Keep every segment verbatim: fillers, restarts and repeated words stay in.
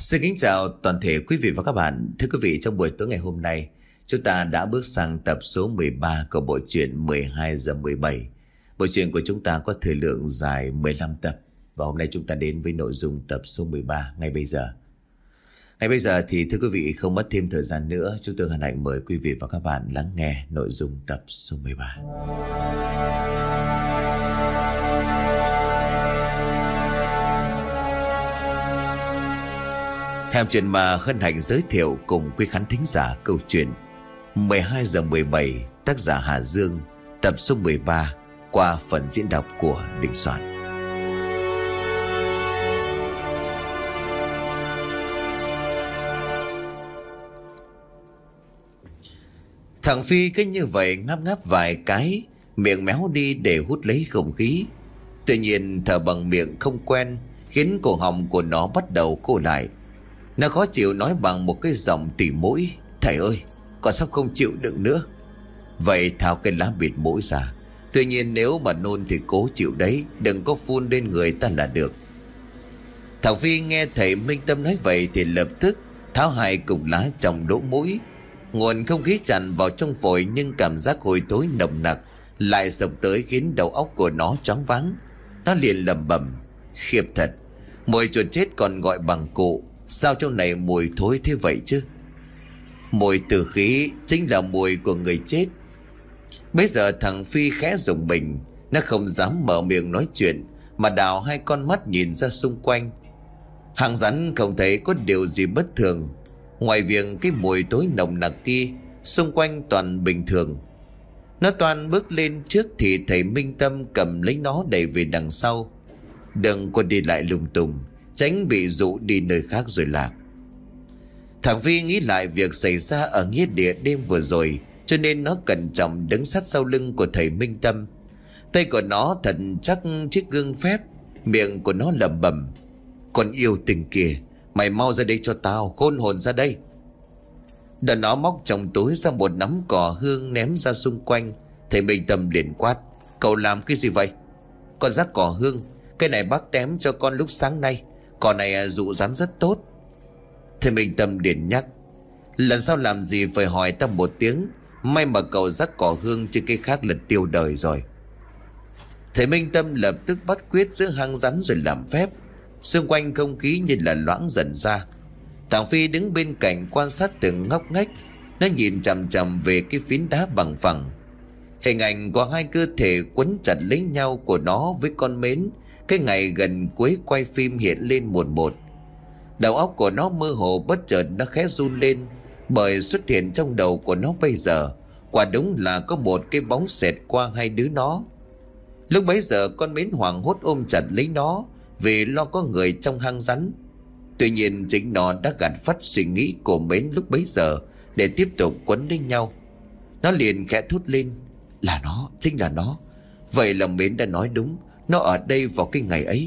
Xin kính chào toàn thể quý vị và các bạn. Thưa quý vị, trong buổi tối ngày hôm nay, chúng ta đã bước sang tập số mười ba của bộ truyện mười hai giờ mười bảy. Bộ truyện của chúng ta có thời lượng dài mười lăm tập. Và hôm nay chúng ta đến với nội dung tập số mười ba ngay bây giờ. Ngay bây giờ thì thưa quý vị, không mất thêm thời gian nữa, chúng tôi hân hạnh mời quý vị và các bạn lắng nghe nội dung tập số mười ba. Hẻm Chuyện Ma hân hạnh giới thiệu cùng quý khán thính giả câu chuyện mười hai giờ mười bảy, tác giả Hà Dương, tập số mười ba qua phần diễn đọc của Đình Soạn. Thằng Phi cứ như vậy ngáp ngáp vài cái, miệng méo đi để hút lấy không khí. Tuy nhiên thở bằng miệng không quen khiến cổ họng của nó bắt đầu khô lại. Nó khó chịu nói bằng một cái giọng tỉ mũi: "Thầy ơi, con sắp không chịu đựng nữa." Vậy tháo cái lá bịt mũi ra. Tuy nhiên nếu mà nôn thì cố chịu đấy, đừng có phun lên người ta là được. Thằng Phi nghe thầy Minh Tâm nói vậy thì lập tức tháo hai cục lá trong lỗ mũi. Nguồn không khí tràn vào trong phổi, nhưng cảm giác hôi thối nồng nặc lại sộc tới khiến đầu óc của nó choáng váng. Nó liền lẩm bẩm: "Khiếp thật, mùi chuột chết còn gọi bằng cụ, sao trong này mùi thối thế vậy chứ?" Mùi tử khí chính là mùi của người chết. Bây giờ thằng Phi khẽ rùng mình. Nó không dám mở miệng nói chuyện, mà đào hai con mắt nhìn ra xung quanh. Hàng rắn không thấy có điều gì bất thường. Ngoài việc cái mùi tối nồng nặc kia, xung quanh toàn bình thường. Nó toàn bước lên trước thì thầy Minh Tâm cầm lấy nó đẩy về đằng sau. "Đừng có đi lại lung tung, tránh bị dụ đi nơi khác rồi lạc." Thằng Phi nghĩ lại việc xảy ra ở nghĩa địa đêm vừa rồi, cho nên nó cẩn trọng đứng sát sau lưng của thầy Minh Tâm. Tay của nó thật chắc chiếc gương phép, miệng của nó lẩm bẩm: "Con yêu tình kìa, mày mau ra đây cho tao, khôn hồn ra đây." Đoạn nó móc trong túi ra một nắm cỏ hương ném ra xung quanh. Thầy Minh Tâm liền quát: "Cậu làm cái gì vậy?" "Con rắc cỏ hương, cái này bác tém cho con lúc sáng nay. Cỏ này dụ rắn rất tốt." Thầy Minh Tâm liền nhắc: "Lần sau làm gì phải hỏi ta một tiếng. May mà cậu rắc cỏ hương, chứ cái khác là tiêu đời rồi." Thầy Minh Tâm lập tức bắt quyết giữa hang rắn rồi làm phép. Xung quanh không khí như là loãng dần ra. Thằng Phi đứng bên cạnh quan sát từng ngóc ngách. Nó nhìn chằm chằm về cái phiến đá bằng phẳng. Hình ảnh của hai cơ thể quấn chặt lấy nhau của nó với con mến, cái ngày gần cuối quay phim hiện lên một một. Đầu óc của nó mơ hồ, bất chợt nó khẽ run lên, bởi xuất hiện trong đầu của nó bây giờ quả đúng là có một cái bóng xẹt qua hai đứa nó. Lúc bấy giờ con mến hoảng hốt ôm chặt lấy nó vì lo có người trong hang rắn. Tuy nhiên chính nó đã gạt phắt suy nghĩ của mến lúc bấy giờ để tiếp tục quấn lấy nhau. Nó liền khẽ thốt lên: "Là nó, chính là nó. Vậy là mến đã nói đúng, nó ở đây vào cái ngày ấy."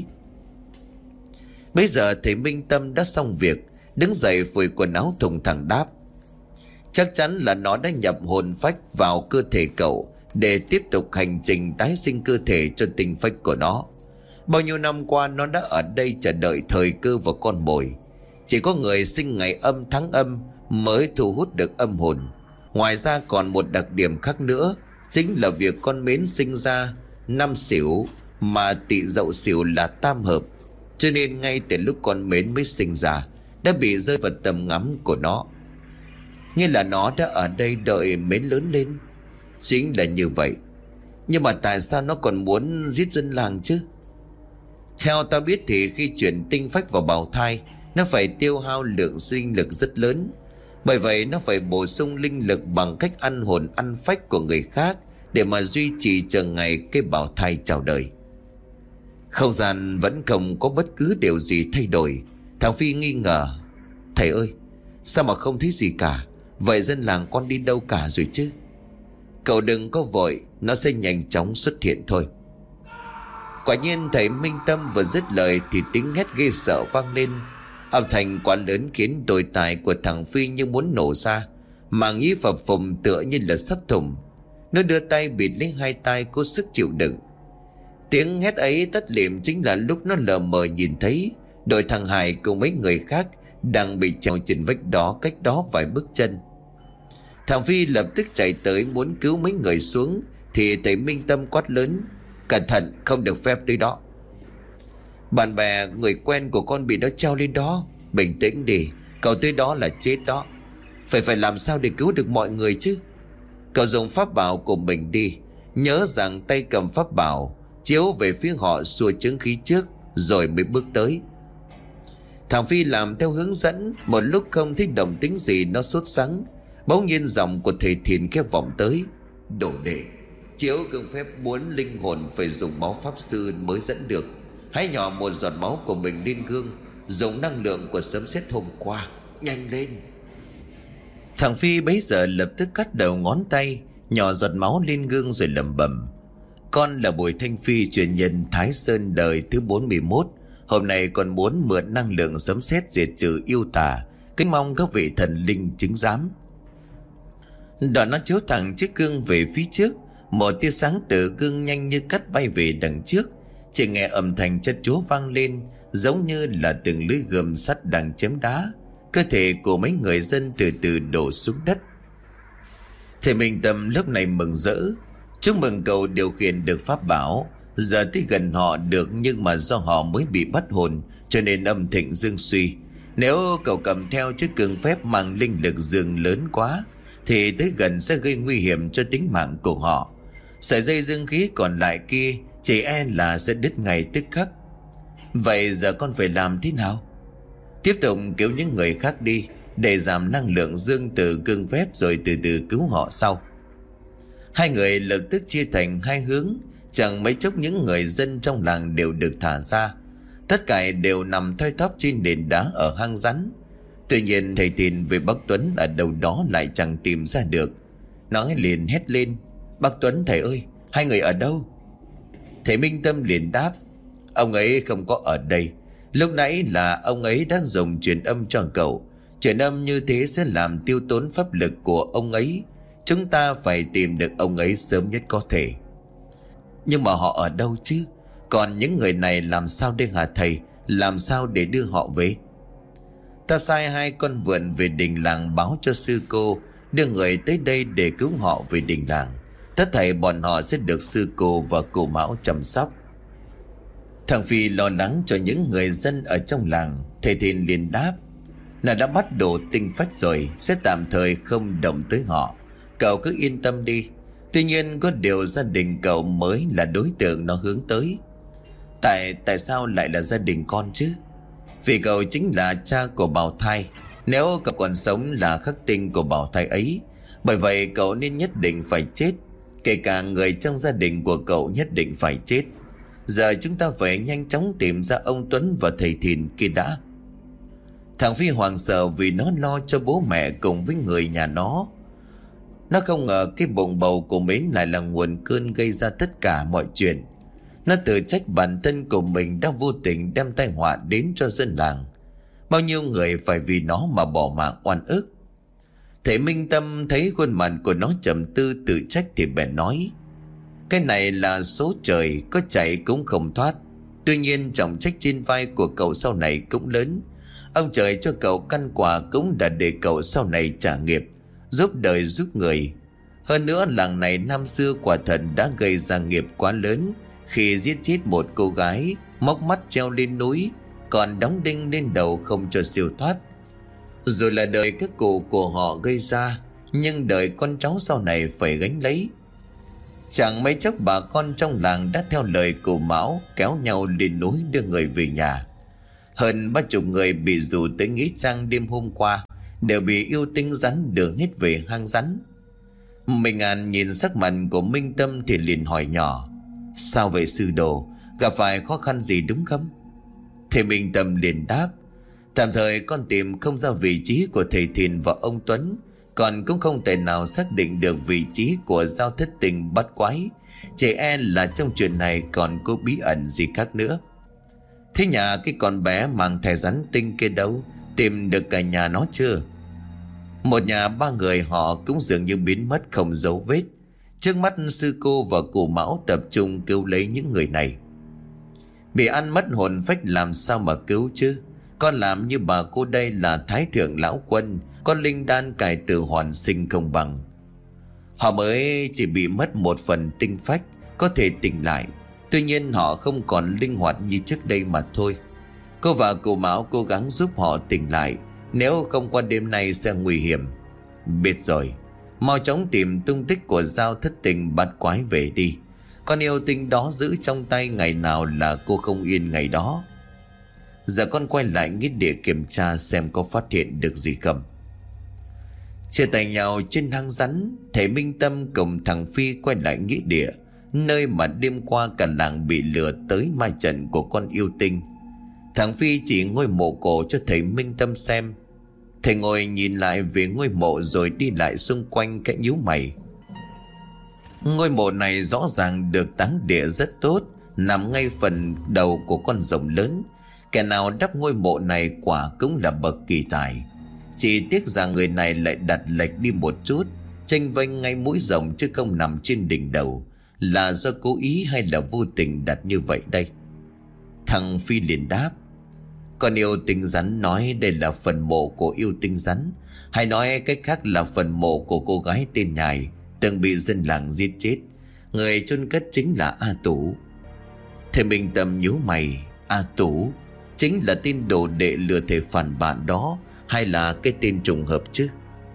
Bây giờ thầy Minh Tâm đã xong việc, đứng dậy phủi quần áo thùng thẳng đáp: "Chắc chắn là nó đã nhập hồn phách vào cơ thể cậu để tiếp tục hành trình tái sinh cơ thể cho tinh phách của nó. Bao nhiêu năm qua nó đã ở đây chờ đợi thời cơ và con mồi. Chỉ có người sinh ngày âm tháng âm mới thu hút được âm hồn. Ngoài ra còn một đặc điểm khác nữa, chính là việc con mến sinh ra năm Sửu, mà Tỵ Dậu Sửu là tam hợp. Cho nên ngay từ lúc con mến mới sinh ra đã bị rơi vào tầm ngắm của nó. Như là nó đã ở đây đợi mến lớn lên." "Chính là như vậy. Nhưng mà tại sao nó còn muốn giết dân làng chứ?" "Theo ta biết thì khi chuyển tinh phách vào bào thai, nó phải tiêu hao lượng sinh lực rất lớn. Bởi vậy nó phải bổ sung linh lực bằng cách ăn hồn ăn phách của người khác để mà duy trì chờ ngày cái bào thai chào đời." Không gian vẫn không có bất cứ điều gì thay đổi. Thằng Phi nghi ngờ: "Thầy ơi, sao mà không thấy gì cả? Vậy dân làng con đi đâu cả rồi chứ?" "Cậu đừng có vội, nó sẽ nhanh chóng xuất hiện thôi." Quả nhiên thầy Minh Tâm vừa dứt lời thì tiếng hét ghê sợ vang lên. Âm thanh quá lớn khiến đôi tai của thằng Phi như muốn nổ ra, mà nghĩ phập phồng tựa như là sắp thủng. Nó đưa tay bịt lấy hai tai cố sức chịu đựng. Tiếng hét ấy tắt lịm chính là lúc nó lờ mờ nhìn thấy đội thằng Hải cùng mấy người khác đang bị treo trên vách đó cách đó vài bước chân. Thằng Phi lập tức chạy tới muốn cứu mấy người xuống thì thầy Minh Tâm quát lớn: "Cẩn thận, không được phép tới đó." "Bạn bè người quen của con bị nó treo lên đó. Bình tĩnh đi, cậu tới đó là chết đó. Phải phải làm sao để cứu được mọi người chứ. Cậu dùng pháp bảo của mình đi. Nhớ rằng tay cầm pháp bảo, chiếu về phía họ xua chứng khí trước rồi mới bước tới." Thằng Phi làm theo hướng dẫn. Một lúc không thấy động tĩnh gì nó sốt sắng. Bỗng nhiên giọng của thầy Thìn khép vọng tới: "Đồ đệ, chiếu cương phép muốn linh hồn phải dùng máu pháp sư mới dẫn được. Hãy nhỏ một giọt máu của mình lên gương, dùng năng lượng của sấm sét hôm qua. Nhanh lên." Thằng Phi bấy giờ lập tức cắt đầu ngón tay, nhỏ giọt máu lên gương rồi lẩm bẩm: "Con là Bùi Thanh Phi, truyền nhân Thái Sơn đời thứ bốn mươi mốt. Hôm nay con muốn mượn năng lượng sấm sét diệt trừ yêu tà, kính mong các vị thần linh chứng giám." Đoạn nó chiếu thẳng chiếc gương về phía trước. Một tia sáng từ gương nhanh như cắt bay về đằng trước. Chỉ nghe âm thanh chất chúa vang lên, giống như là từng lưỡi gươm sắt đang chém đá. Cơ thể của mấy người dân từ từ đổ xuống đất. Thầy Minh Tâm lúc này mừng rỡ: "Chúc mừng cậu điều khiển được pháp bảo. Giờ tới gần họ được, nhưng mà do họ mới bị bắt hồn cho nên âm thịnh dương suy. Nếu cậu cầm theo chiếc cường phép mang linh lực dương lớn quá thì tới gần sẽ gây nguy hiểm cho tính mạng của họ. Sợi dây dương khí còn lại kia chỉ e là sẽ đứt ngay tức khắc. Vậy giờ con phải làm thế nào?" "Tiếp tục cứu những người khác đi, để giảm năng lượng dương từ cương phép rồi từ từ cứu họ sau." Hai người lập tức chia thành hai hướng. Chẳng mấy chốc những người dân trong làng đều được thả ra. Tất cả đều nằm thoi thóp trên nền đá ở hang rắn. Tuy nhiên thầy Thìn về bác Tuấn ở đâu đó lại chẳng tìm ra được. Nó liền hét lên: "Bác Tuấn thầy ơi, hai người ở đâu?" Thầy Minh Tâm liền đáp: "Ông ấy không có ở đây. Lúc nãy là ông ấy đã dùng truyền âm cho cậu. Truyền âm như thế sẽ làm tiêu tốn pháp lực của ông ấy. Chúng ta phải tìm được ông ấy sớm nhất có thể." "Nhưng mà họ ở đâu chứ? Còn những người này làm sao đây hả thầy? Làm sao để đưa họ về?" "Ta sai hai con vượn về đình làng báo cho sư cô đưa người tới đây để cứu họ về đình làng. Tất thảy bọn họ sẽ được sư cô và cô Mão chăm sóc." Thằng Phi lo lắng cho những người dân ở trong làng. Thầy Thìn liền đáp: "Là đã bắt đồ tinh phách rồi, sẽ tạm thời không động tới họ. Cậu cứ yên tâm đi. Tuy nhiên có điều gia đình cậu mới là đối tượng nó hướng tới." Tại tại sao lại là gia đình con chứ?" "Vì cậu chính là cha của bào thai. Nếu cậu còn sống là khắc tinh của bào thai ấy. Bởi vậy cậu nên nhất định phải chết. Kể cả người trong gia đình của cậu nhất định phải chết. Giờ chúng ta phải nhanh chóng tìm ra ông Tuấn và thầy Thìn kia đã." Thằng Phi hoảng sợ vì nó lo cho bố mẹ cùng với người nhà nó. Nó không ngờ cái bụng bầu của mình lại là nguồn cơn gây ra tất cả mọi chuyện. Nó tự trách bản thân của mình đã vô tình đem tai họa đến cho dân làng. Bao nhiêu người phải vì nó mà bỏ mạng oan ức. Thầy Minh Tâm thấy khuôn mặt của nó trầm tư tự trách thì bèn nói: "Cái này là số trời, có chạy cũng không thoát. Tuy nhiên trọng trách trên vai của cậu sau này cũng lớn. Ông trời cho cậu căn quả cũng đã để cậu sau này trả nghiệp, giúp đời giúp người. Hơn nữa làng này năm xưa quả thật đã gây ra nghiệp quá lớn khi giết chết một cô gái, móc mắt treo lên núi, còn đóng đinh lên đầu không cho siêu thoát. Rồi là đời các cụ của họ gây ra, nhưng đời con cháu sau này phải gánh lấy." Chẳng mấy chốc bà con trong làng đã theo lời cụ Mão kéo nhau lên núi đưa người về nhà. Hơn ba chục người bị rủ tới nghĩa trang đêm hôm qua đều bị yêu tinh rắn đưa hết về hang rắn. Minh An nhìn sắc mặt của Minh Tâm thì liền hỏi nhỏ: "Sao vậy sư đồ, gặp phải khó khăn gì đúng không?" Thầy Minh Tâm liền đáp: "Tạm thời con tìm không ra vị trí của thầy Thìn và ông Tuấn, còn cũng không thể nào xác định được vị trí của Giao Thất Tình bắt quái. Chỉ e là trong chuyện này còn có bí ẩn gì khác nữa." "Thế nhà cái con bé mang thẻ rắn tinh kia đâu? Tìm được cả nhà nó chưa?" Một nhà ba người họ cũng dường như biến mất không dấu vết. Trước mắt sư cô và cụ Mão tập trung cứu lấy những người này. Bị ăn mất hồn phách làm sao mà cứu chứ? Con làm như bà cô đây là thái thượng lão quân, có linh đan cải tử hoàn sinh không bằng. Họ mới chỉ bị mất một phần tinh phách, có thể tỉnh lại. Tuy nhiên họ không còn linh hoạt như trước đây mà thôi. Cô và cụ Mão cố gắng giúp họ tỉnh lại, nếu không qua đêm nay sẽ nguy hiểm. Biết rồi, mau chóng tìm tung tích của Dao thất tình bắt quái về đi. Con yêu tinh đó giữ trong tay ngày nào là cô không yên ngày đó. Giờ con quay lại nghĩa địa kiểm tra xem có phát hiện được gì không. Chia tay nhau trên hang rắn, thầy Minh Tâm cùng thằng Phi quay lại nghĩa địa, nơi mà đêm qua cả làng bị lừa tới ma trận của con yêu tinh. Thằng Phi chỉ ngôi mộ cổ cho thầy Minh Tâm xem. Thầy ngồi nhìn lại về ngôi mộ rồi đi lại xung quanh, cái nhíu mày. Ngôi mộ này rõ ràng được táng địa rất tốt, nằm ngay phần đầu của con rồng lớn. Kẻ nào đắp ngôi mộ này quả cũng là bậc kỳ tài. Chỉ tiếc rằng người này lại đặt lệch đi một chút, chênh vênh ngay mũi rồng chứ không nằm trên đỉnh đầu. Là do cố ý hay là vô tình đặt như vậy đây? Thằng Phi liền đáp: Con yêu tinh rắn nói đây là phần mộ của yêu tinh rắn, hay nói cách khác là phần mộ của cô gái tên Nhài, từng bị dân làng giết chết. Người chôn cất chính là A Tú. Thầy Minh Tâm nhíu mày. A Tú chính là tên đồ đệ lừa thầy phản bạn đó, hay là cái tên trùng hợp chứ?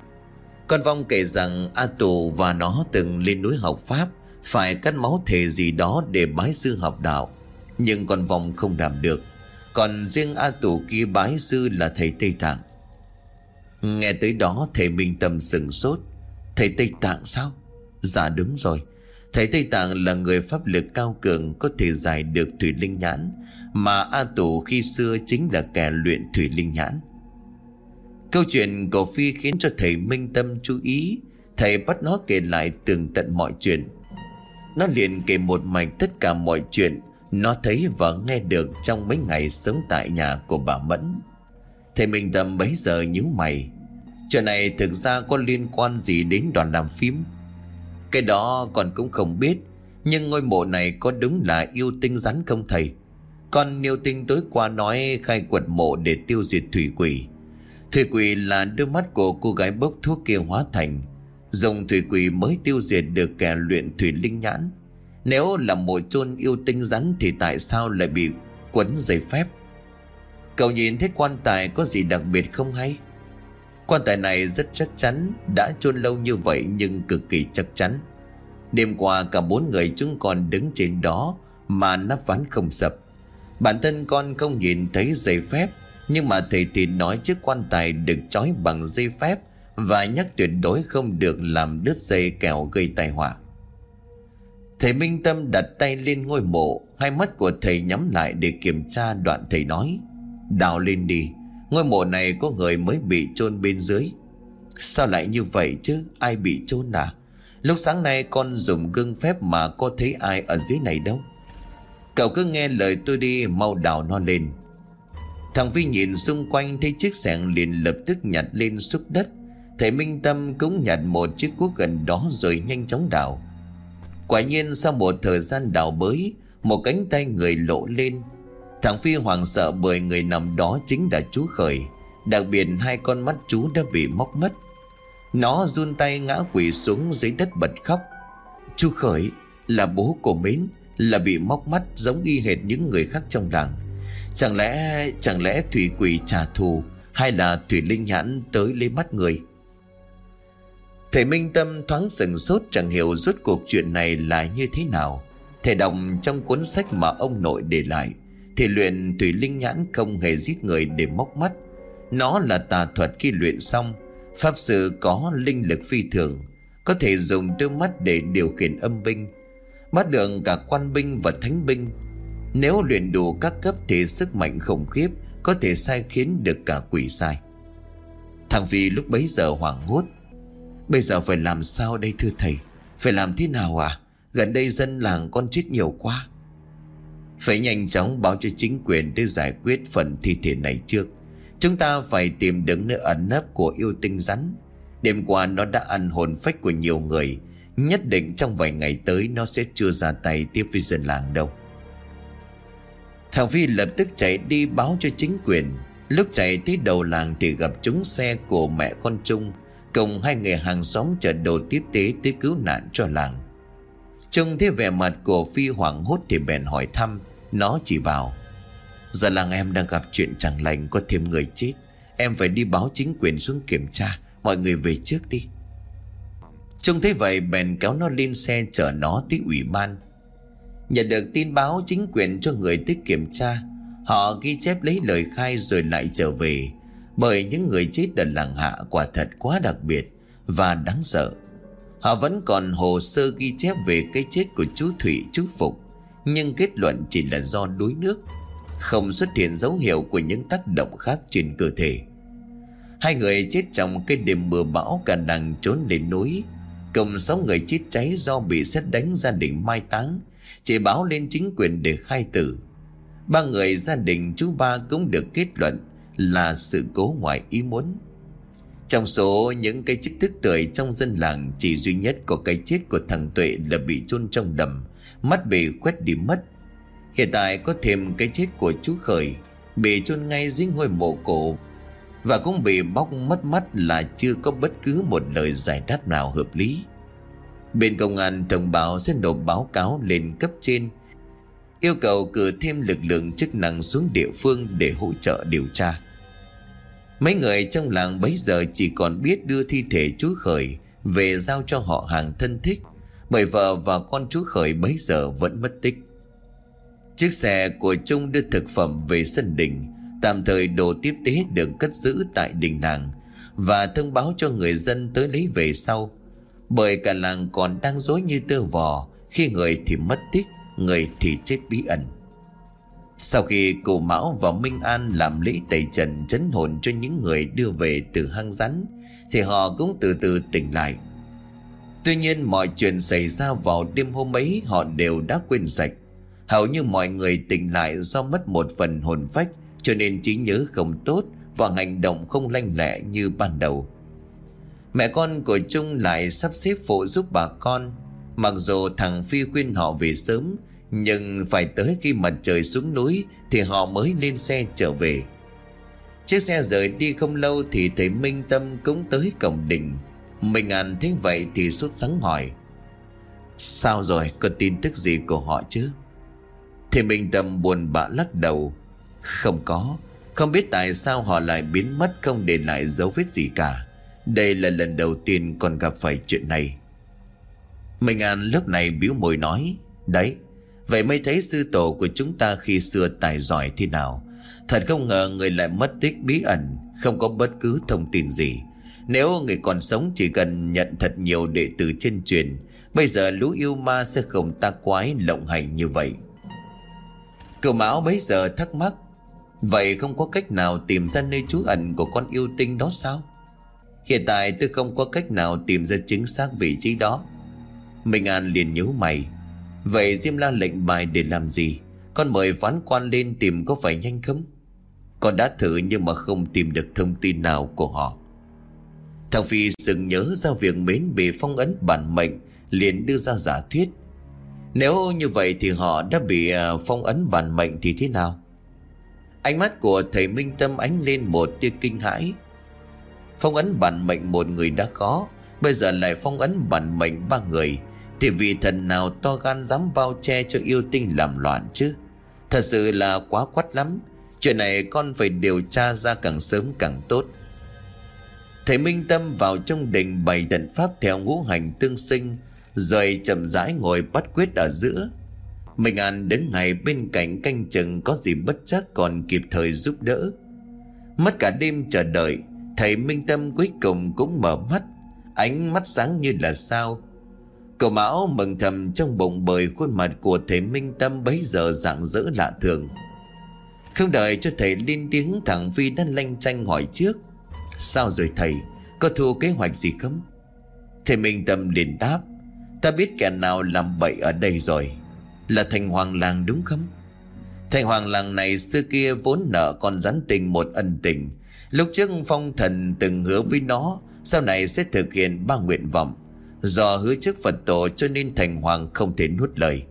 Con Vong kể rằng A Tú và nó từng lên núi học pháp, phải cắt máu thề gì đó để bái sư học đạo, nhưng con Vong không làm được. Còn riêng A Tú kia bái sư là thầy Tây Tạng. Nghe tới đó thầy Minh Tâm sửng sốt. Thầy Tây Tạng sao? Dạ đúng rồi, thầy Tây Tạng là người pháp lực cao cường, có thể giải được thủy linh nhãn, mà A Tú khi xưa chính là kẻ luyện thủy linh nhãn. Câu chuyện của Phi khiến cho thầy Minh Tâm chú ý. Thầy bắt nó kể lại tường tận mọi chuyện. Nó liền kể một mạch tất cả mọi chuyện nó thấy và nghe được trong mấy ngày sống tại nhà của bà Mẫn. Thầy Minh Tâm bấy giờ nhíu mày. Chuyện này thực ra có liên quan gì đến đoàn làm phim? Cái đó con cũng không biết, nhưng ngôi mộ này có đúng là yêu tinh rắn không thầy? Con yêu tinh tối qua nói khai quật mộ để tiêu diệt thủy quỷ. Thủy quỷ là đôi mắt của cô gái bốc thuốc kia hóa thành. Dùng thủy quỷ mới tiêu diệt được kẻ luyện thủy linh nhãn. Nếu là mộ chôn yêu tinh rắn thì tại sao lại bị quấn dây phép? Cậu nhìn thấy quan tài có gì đặc biệt không hay? Quan tài này rất chắc chắn, đã chôn lâu như vậy nhưng cực kỳ chắc chắn. Đêm qua cả bốn người chúng con đứng trên đó mà nắp ván không sập. Bản thân con không nhìn thấy dây phép, nhưng mà thầy thì nói chiếc quan tài được trói bằng dây phép, và nhắc tuyệt đối không được làm đứt dây kẻo gây tai họa. Thầy Minh Tâm đặt tay lên ngôi mộ, hai mắt của thầy nhắm lại để kiểm tra. Đoạn thầy nói: Đào lên đi, ngôi mộ này có người mới bị chôn bên dưới. Sao lại như vậy chứ? Ai bị chôn à? Lúc sáng nay con dùng gương phép mà có thấy ai ở dưới này đâu. Cậu cứ nghe lời tôi đi, mau đào nó lên. Thằng Phi nhìn xung quanh thấy chiếc xẻng liền lập tức nhặt lên xúc đất. Thầy Minh Tâm cũng nhặt một chiếc cuốc gần đó rồi nhanh chóng đào. Quả nhiên sau một thời gian đào bới, một cánh tay người lộ lên. Thằng Phi hoảng sợ bởi người nằm đó chính là chú Khởi. Đặc biệt hai con mắt chú đã bị móc mất. Nó run tay ngã quỵ xuống dưới đất bật khóc. Chú Khởi là bố của Mến, là bị móc mắt giống y hệt những người khác trong làng. Chẳng lẽ Chẳng lẽ thủy quỷ trả thù, hay là thủy linh nhãn tới lấy mắt người? Thầy Minh Tâm thoáng sừng sốt, chẳng hiểu rốt cuộc chuyện này là như thế nào. Thầy đọc trong cuốn sách mà ông nội để lại thì luyện thủy linh nhãn không hề giết người để móc mắt. Nó là tà thuật khi luyện xong. Pháp sư có linh lực phi thường, có thể dùng đôi mắt để điều khiển âm binh, bắt được cả quan binh và thánh binh. Nếu luyện đủ các cấp thì sức mạnh khủng khiếp, có thể sai khiến được cả quỷ sai. Thằng Phi lúc bấy giờ hoảng hốt. Bây giờ phải làm sao đây thưa thầy? Phải làm thế nào à? Gần đây dân làng con chết nhiều quá. Phải nhanh chóng báo cho chính quyền để giải quyết phần thi thể này trước. Chúng ta phải tìm được nơi ẩn nấp của yêu tinh rắn. Đêm qua nó đã ăn hồn phách của nhiều người. Nhất định trong vài ngày tới nó sẽ chưa ra tay tiếp với dân làng đâu. Thằng Phi lập tức chạy đi báo cho chính quyền. Lúc chạy tới đầu làng thì gặp trúng xe của mẹ con Trung cùng hai người hàng xóm chở đồ tiếp tế tới cứu nạn cho làng. Trung thấy vẻ mặt của Phi hoảng hốt thì bèn hỏi thăm. Nó chỉ bảo: giờ làng em đang gặp chuyện chẳng lành, có thêm người chết. Em phải đi báo chính quyền xuống kiểm tra. Mọi người về trước đi. Trung thấy vậy bèn kéo nó lên xe chở nó tới ủy ban. Nhận được tin báo, chính quyền cho người tới kiểm tra. Họ ghi chép lấy lời khai rồi lại trở về. Bởi những người chết ở làng Hạ quả thật quá đặc biệt và đáng sợ. Họ vẫn còn hồ sơ ghi chép về cái chết của chú Thủy, chú Phục, nhưng kết luận chỉ là do đuối nước, không xuất hiện dấu hiệu của những tác động khác trên cơ thể. Hai người chết trong cái đêm mưa bão cả đằng trốn lên núi. Cùng sáu người chết cháy do bị sét đánh, gia đình mai táng, chỉ báo lên chính quyền để khai tử. Ba người gia đình chú Ba cũng được kết luận là sự cố ngoài ý muốn. Trong số những cái chết tức tưởi trong dân làng, chỉ duy nhất có cái chết của thằng Tuệ là bị chôn trong đầm, mắt bị khoét đi mất. Hiện tại có thêm cái chết của chú Khởi, bị chôn ngay dưới ngôi mộ cổ và cũng bị bóc mất mắt, là chưa có bất cứ một lời giải đáp nào hợp lý. Bên công an thông báo sẽ nộp báo cáo lên cấp trên, yêu cầu cử thêm lực lượng chức năng xuống địa phương để hỗ trợ điều tra. Mấy người trong làng bấy giờ chỉ còn biết đưa thi thể chú Khởi về giao cho họ hàng thân thích, bởi vợ và con chú Khởi bấy giờ vẫn mất tích. Chiếc xe của Trung đưa thực phẩm về sân đình. Tạm thời đồ tiếp tế được cất giữ tại đình làng và thông báo cho người dân tới lấy về sau, bởi cả làng còn đang rối như tơ vò, khi người thì mất tích, người thì chết bí ẩn. Sau khi cụ Mão và Minh An làm lễ tẩy trần trấn hồn cho những người đưa về từ hang rắn, thì họ cũng từ từ tỉnh lại. Tuy nhiên mọi chuyện xảy ra vào đêm hôm ấy họ đều đã quên sạch. Hầu như mọi người tỉnh lại do mất một phần hồn phách, cho nên trí nhớ không tốt và hành động không lanh lẹ như ban đầu. Mẹ con của Trung lại sắp xếp phụ giúp bà con. Mặc dù thằng Phi khuyên họ về sớm, nhưng phải tới khi mặt trời xuống núi thì họ mới lên xe trở về. Chiếc xe rời đi không lâu thì thấy Minh Tâm cũng tới cổng đình. Minh An thấy vậy thì sốt sắng hỏi: sao rồi, có tin tức gì của họ chứ? Thì Minh Tâm buồn bã lắc đầu: không có, không biết tại sao họ lại biến mất không để lại dấu vết gì cả. Đây là lần đầu tiên con gặp phải chuyện này. Minh An lúc này bĩu môi nói: đấy, vậy mới thấy sư tổ của chúng ta khi xưa tài giỏi thế nào. Thật không ngờ người lại mất tích bí ẩn, không có bất cứ thông tin gì. Nếu người còn sống chỉ cần nhận thật nhiều đệ tử chân truyền, bây giờ lũ yêu ma sẽ không ta quái lộng hành như vậy. Cậu Mão bấy giờ thắc mắc: vậy không có cách nào tìm ra nơi trú ẩn của con yêu tinh đó sao? Hiện tại tôi không có cách nào tìm ra chính xác vị trí đó. Minh An liền nhíu mày: vậy Diêm La lệnh bài để làm gì? Con mời phán quan lên tìm có phải nhanh không? Con đã thử nhưng mà không tìm được thông tin nào của họ. Thằng Phi sừng nhớ ra việc Mến bị phong ấn bản mệnh, liền đưa ra giả thuyết: nếu như vậy thì họ đã bị phong ấn bản mệnh thì thế nào? Ánh mắt của thầy Minh Tâm ánh lên một tia kinh hãi. Phong ấn bản mệnh một người đã khó, bây giờ lại phong ấn bản mệnh ba người, thì vị thần nào to gan dám bao che cho yêu tinh làm loạn chứ? Thật sự là quá quắt lắm. Chuyện này con phải điều tra ra càng sớm càng tốt. Thầy Minh Tâm vào trong đình bày trận pháp theo ngũ hành tương sinh, rồi chậm rãi ngồi bắt quyết ở giữa. Minh An đứng ngay bên cạnh canh chừng có gì bất chắc còn kịp thời giúp đỡ. Mất cả đêm chờ đợi, thầy Minh Tâm cuối cùng cũng mở mắt, ánh mắt sáng như là sao. Cậu Mão mừng thầm trong bụng bởi khuôn mặt của thầy Minh Tâm bấy giờ rạng rỡ lạ thường. Không đợi cho thầy lên tiếng, thằng Phi đã lanh chanh hỏi trước: sao rồi thầy, có thu kế hoạch gì không? Thầy Minh Tâm liền đáp: ta biết kẻ nào làm bậy ở đây rồi. Là thành hoàng làng đúng không? Thành hoàng làng này xưa kia vốn nợ con rắn tình một ân tình. Lúc trước phong thần từng hứa với nó sau này sẽ thực hiện ba nguyện vọng. Do hứa trước Phật tổ cho nên thành hoàng không thể nuốt lời.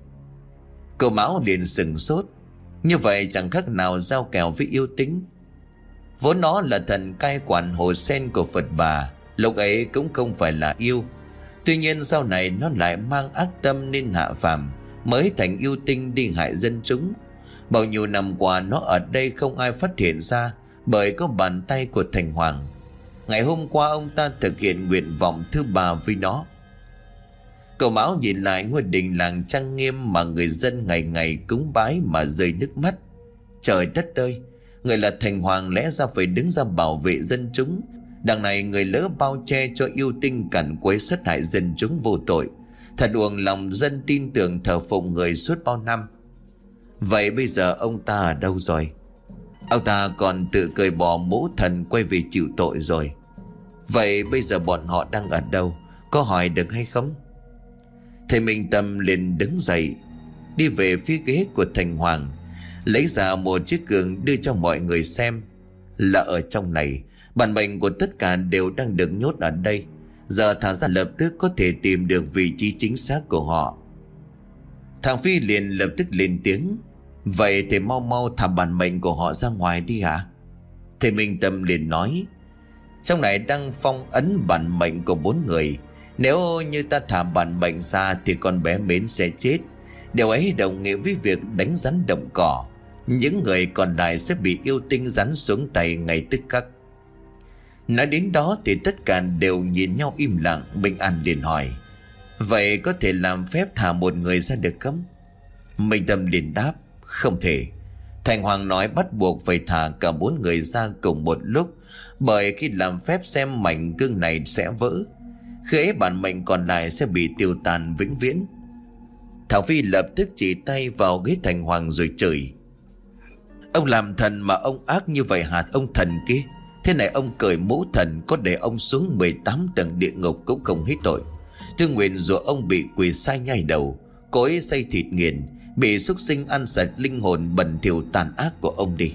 Cậu Mão liền sừng sốt: như vậy chẳng khác nào giao kèo với yêu tính. Vốn nó là thần cai quản hồ sen của Phật bà, lúc ấy cũng không phải là yêu. Tuy nhiên sau này nó lại mang ác tâm nên hạ phàm, mới thành yêu tinh đi hại dân chúng. Bao nhiêu năm qua nó ở đây không ai phát hiện ra, bởi có bàn tay của Thành Hoàng. Ngày hôm qua ông ta thực hiện nguyện vọng thứ ba với nó. Cậu Mão nhìn lại ngôi đình làng trang nghiêm mà người dân ngày ngày cúng bái mà rơi nước mắt. Trời đất ơi, người là Thành Hoàng lẽ ra phải đứng ra bảo vệ dân chúng, đằng này người lỡ bao che cho yêu tinh càn quấy sát hại dân chúng vô tội. Thật uổng lòng dân tin tưởng thờ phụng người suốt bao năm. Vậy bây giờ ông ta ở đâu rồi? Ông ta còn tự cởi bỏ mũ thần quay về chịu tội rồi. Vậy bây giờ bọn họ đang ở đâu, có hỏi được hay không? Thầy Minh Tâm liền đứng dậy, đi về phía ghế của Thành Hoàng, lấy ra một chiếc gương đưa cho mọi người xem. Là ở trong này, bản mệnh của tất cả đều đang được nhốt ở đây. Giờ thả ra lập tức có thể tìm được vị trí chính xác của họ. Thằng Phi liền lập tức lên tiếng: Vậy thì mau mau thả bản mệnh của họ ra ngoài đi hả? Thầy Minh Tâm liền nói: Trong này đang phong ấn bản mệnh của bốn người. Nếu như ta thả bản mệnh ra thì con bé Mến sẽ chết. Điều ấy đồng nghĩa với việc đánh rắn động cỏ. Những người còn lại sẽ bị yêu tinh rắn xuống tay ngay tức khắc. Nói đến đó thì tất cả đều nhìn nhau im lặng. Minh An liền hỏi: Vậy có thể làm phép thả một người ra được không? Minh Tâm liền đáp: Không thể. Thành Hoàng nói bắt buộc phải thả cả bốn người ra cùng một lúc, bởi khi làm phép xem mảnh gương này sẽ vỡ. Khi ấy bản mệnh còn lại sẽ bị tiêu tan vĩnh viễn. Thảo Phi lập tức chỉ tay vào ghế Thành Hoàng rồi chửi: Ông làm thần mà ông ác như vậy hả ông thần kia? Thế này ông cởi mũ thần có để ông xuống mười tám tầng địa ngục cũng không hết tội. Tôi nguyện rủa ông bị quỷ sai nhai đầu, cối xay thịt nghiền, bị súc sinh ăn sạch linh hồn bẩn thỉu tàn ác của ông đi.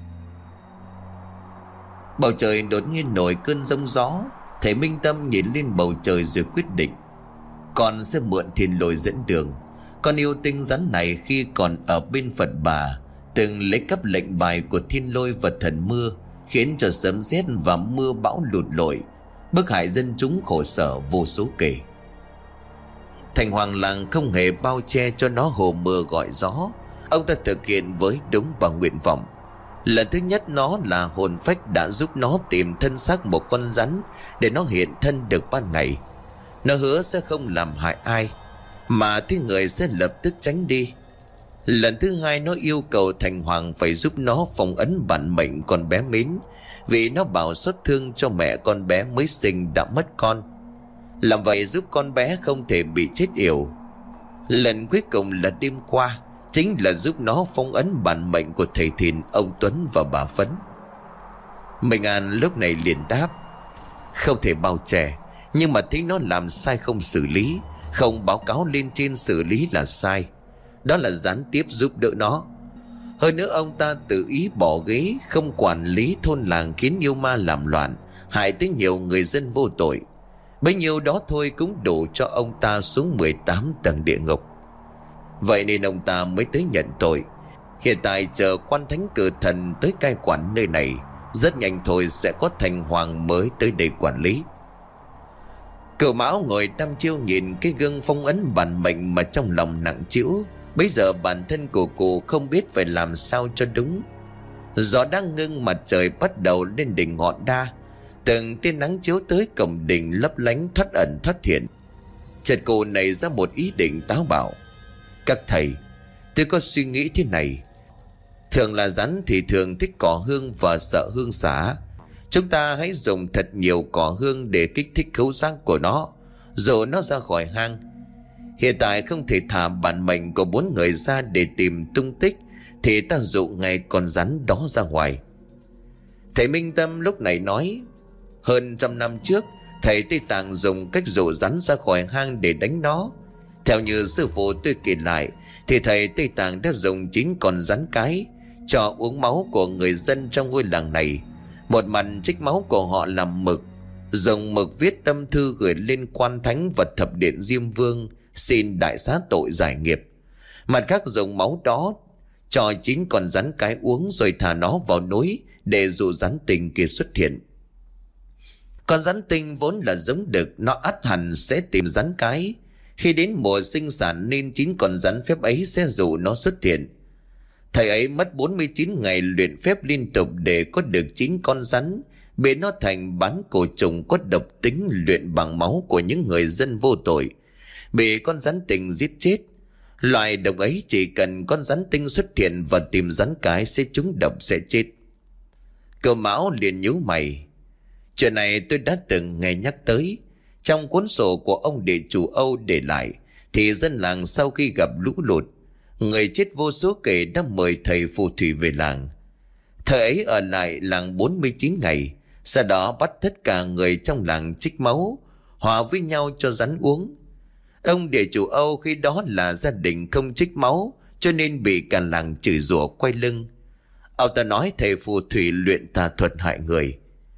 Bầu trời đột nhiên nổi cơn giông gió. Thầy Minh Tâm nhìn lên bầu trời rồi quyết định: Con sẽ mượn thiên lôi dẫn đường. Con yêu tinh rắn này khi còn ở bên Phật bà từng lấy cắp lệnh bài của thiên lôi và thần mưa, khiến cho sấm sét và mưa bão lụt lội, bức hại dân chúng khổ sở vô số kể. Thành Hoàng làng không hề bao che cho nó hồ mưa gọi gió. Ông ta thực hiện với đúng và nguyện vọng. Lần thứ nhất nó là hồn phách đã giúp nó tìm thân xác một con rắn để nó hiện thân được ban ngày. Nó hứa sẽ không làm hại ai, mà thế người sẽ lập tức tránh đi. Lần thứ hai nó yêu cầu Thành Hoàng phải giúp nó phong ấn bản mệnh con bé Mến, vì nó bảo xót thương cho mẹ con bé mới sinh đã mất con. Làm vậy giúp con bé không thể bị chết yểu. Lần cuối cùng là đêm qua, chính là giúp nó phong ấn bản mệnh của thầy Thìn, ông Tuấn và bà Phấn. Minh An lúc này liền đáp: Không thể bao che, nhưng mà thấy nó làm sai không xử lý, không báo cáo lên trên xử lý là sai. Đó là gián tiếp giúp đỡ nó. Hơn nữa ông ta tự ý bỏ ghế, không quản lý thôn làng, khiến yêu ma làm loạn, hại tới nhiều người dân vô tội. Bấy nhiêu đó thôi cũng đủ cho ông ta xuống mười tám tầng địa ngục. Vậy nên ông ta mới tới nhận tội. Hiện tại chờ quan thánh cử thần tới cai quản nơi này, rất nhanh thôi sẽ có Thành Hoàng mới tới đây quản lý. Cậu Mão ngồi đăm chiêu nhìn cái gương phong ấn bản mệnh mà trong lòng nặng trĩu. Bây giờ bản thân của cụ không biết phải làm sao cho đúng. Gió đang ngưng, mặt trời bắt đầu lên đỉnh ngọn đa. Từng tia nắng chiếu tới cổng đình lấp lánh thoát ẩn thoát hiện. Chợt cụ nảy ra một ý định táo bạo: Các thầy, tôi có suy nghĩ thế này. Thường là rắn thì thường thích cỏ hương và sợ hương xả. Chúng ta hãy dùng thật nhiều cỏ hương để kích thích khứu giác của nó, dụ nó ra khỏi hang. Hiện tại không thể thả bản mệnh của bốn người ra để tìm tung tích, thì ta dụ ngay con rắn đó ra ngoài. Thầy Minh Tâm lúc này nói: Hơn trăm năm trước, thầy Tây Tạng dùng cách dụ rắn ra khỏi hang để đánh nó. Theo như sư phụ tôi kể lại, thì thầy Tây Tạng đã dùng chín con rắn cái cho uống máu của người dân trong ngôi làng này. Một mặt trích máu của họ làm mực, dùng mực viết tâm thư gửi lên quan thánh và thập điện Diêm Vương xin đại xá tội giải nghiệp. Mặt khác dùng máu đó cho chín con rắn cái uống, rồi thả nó vào núi để dụ rắn tinh kia xuất hiện. Con rắn tinh vốn là giống đực, nó ắt hẳn sẽ tìm rắn cái. Khi đến mùa sinh sản nên chín con rắn phép ấy sẽ dụ nó xuất hiện. Thầy ấy mất bốn mươi chín ngày luyện phép liên tục để có được chín con rắn, biến nó thành bán cổ trùng có độc tính luyện bằng máu của những người dân vô tội, bị con rắn tinh giết chết. Loại độc ấy chỉ cần con rắn tinh xuất hiện và tìm rắn cái sẽ trúng độc sẽ chết. Cậu Mão liền nhíu mày. Chuyện này tôi đã từng nghe nhắc tới. Trong cuốn sổ của ông địa chủ Âu để lại thì dân làng sau khi gặp lũ lụt, người chết vô số kể đã mời thầy phù thủy về làng. Thầy ấy ở lại làng bốn mươi chín ngày, sau đó bắt tất cả người trong làng trích máu hòa với nhau cho rắn uống. Ông địa chủ Âu khi đó là gia đình không trích máu, cho nên bị cả làng chửi rủa quay lưng. Ông ta nói thầy phù thủy luyện tà thuật hại người.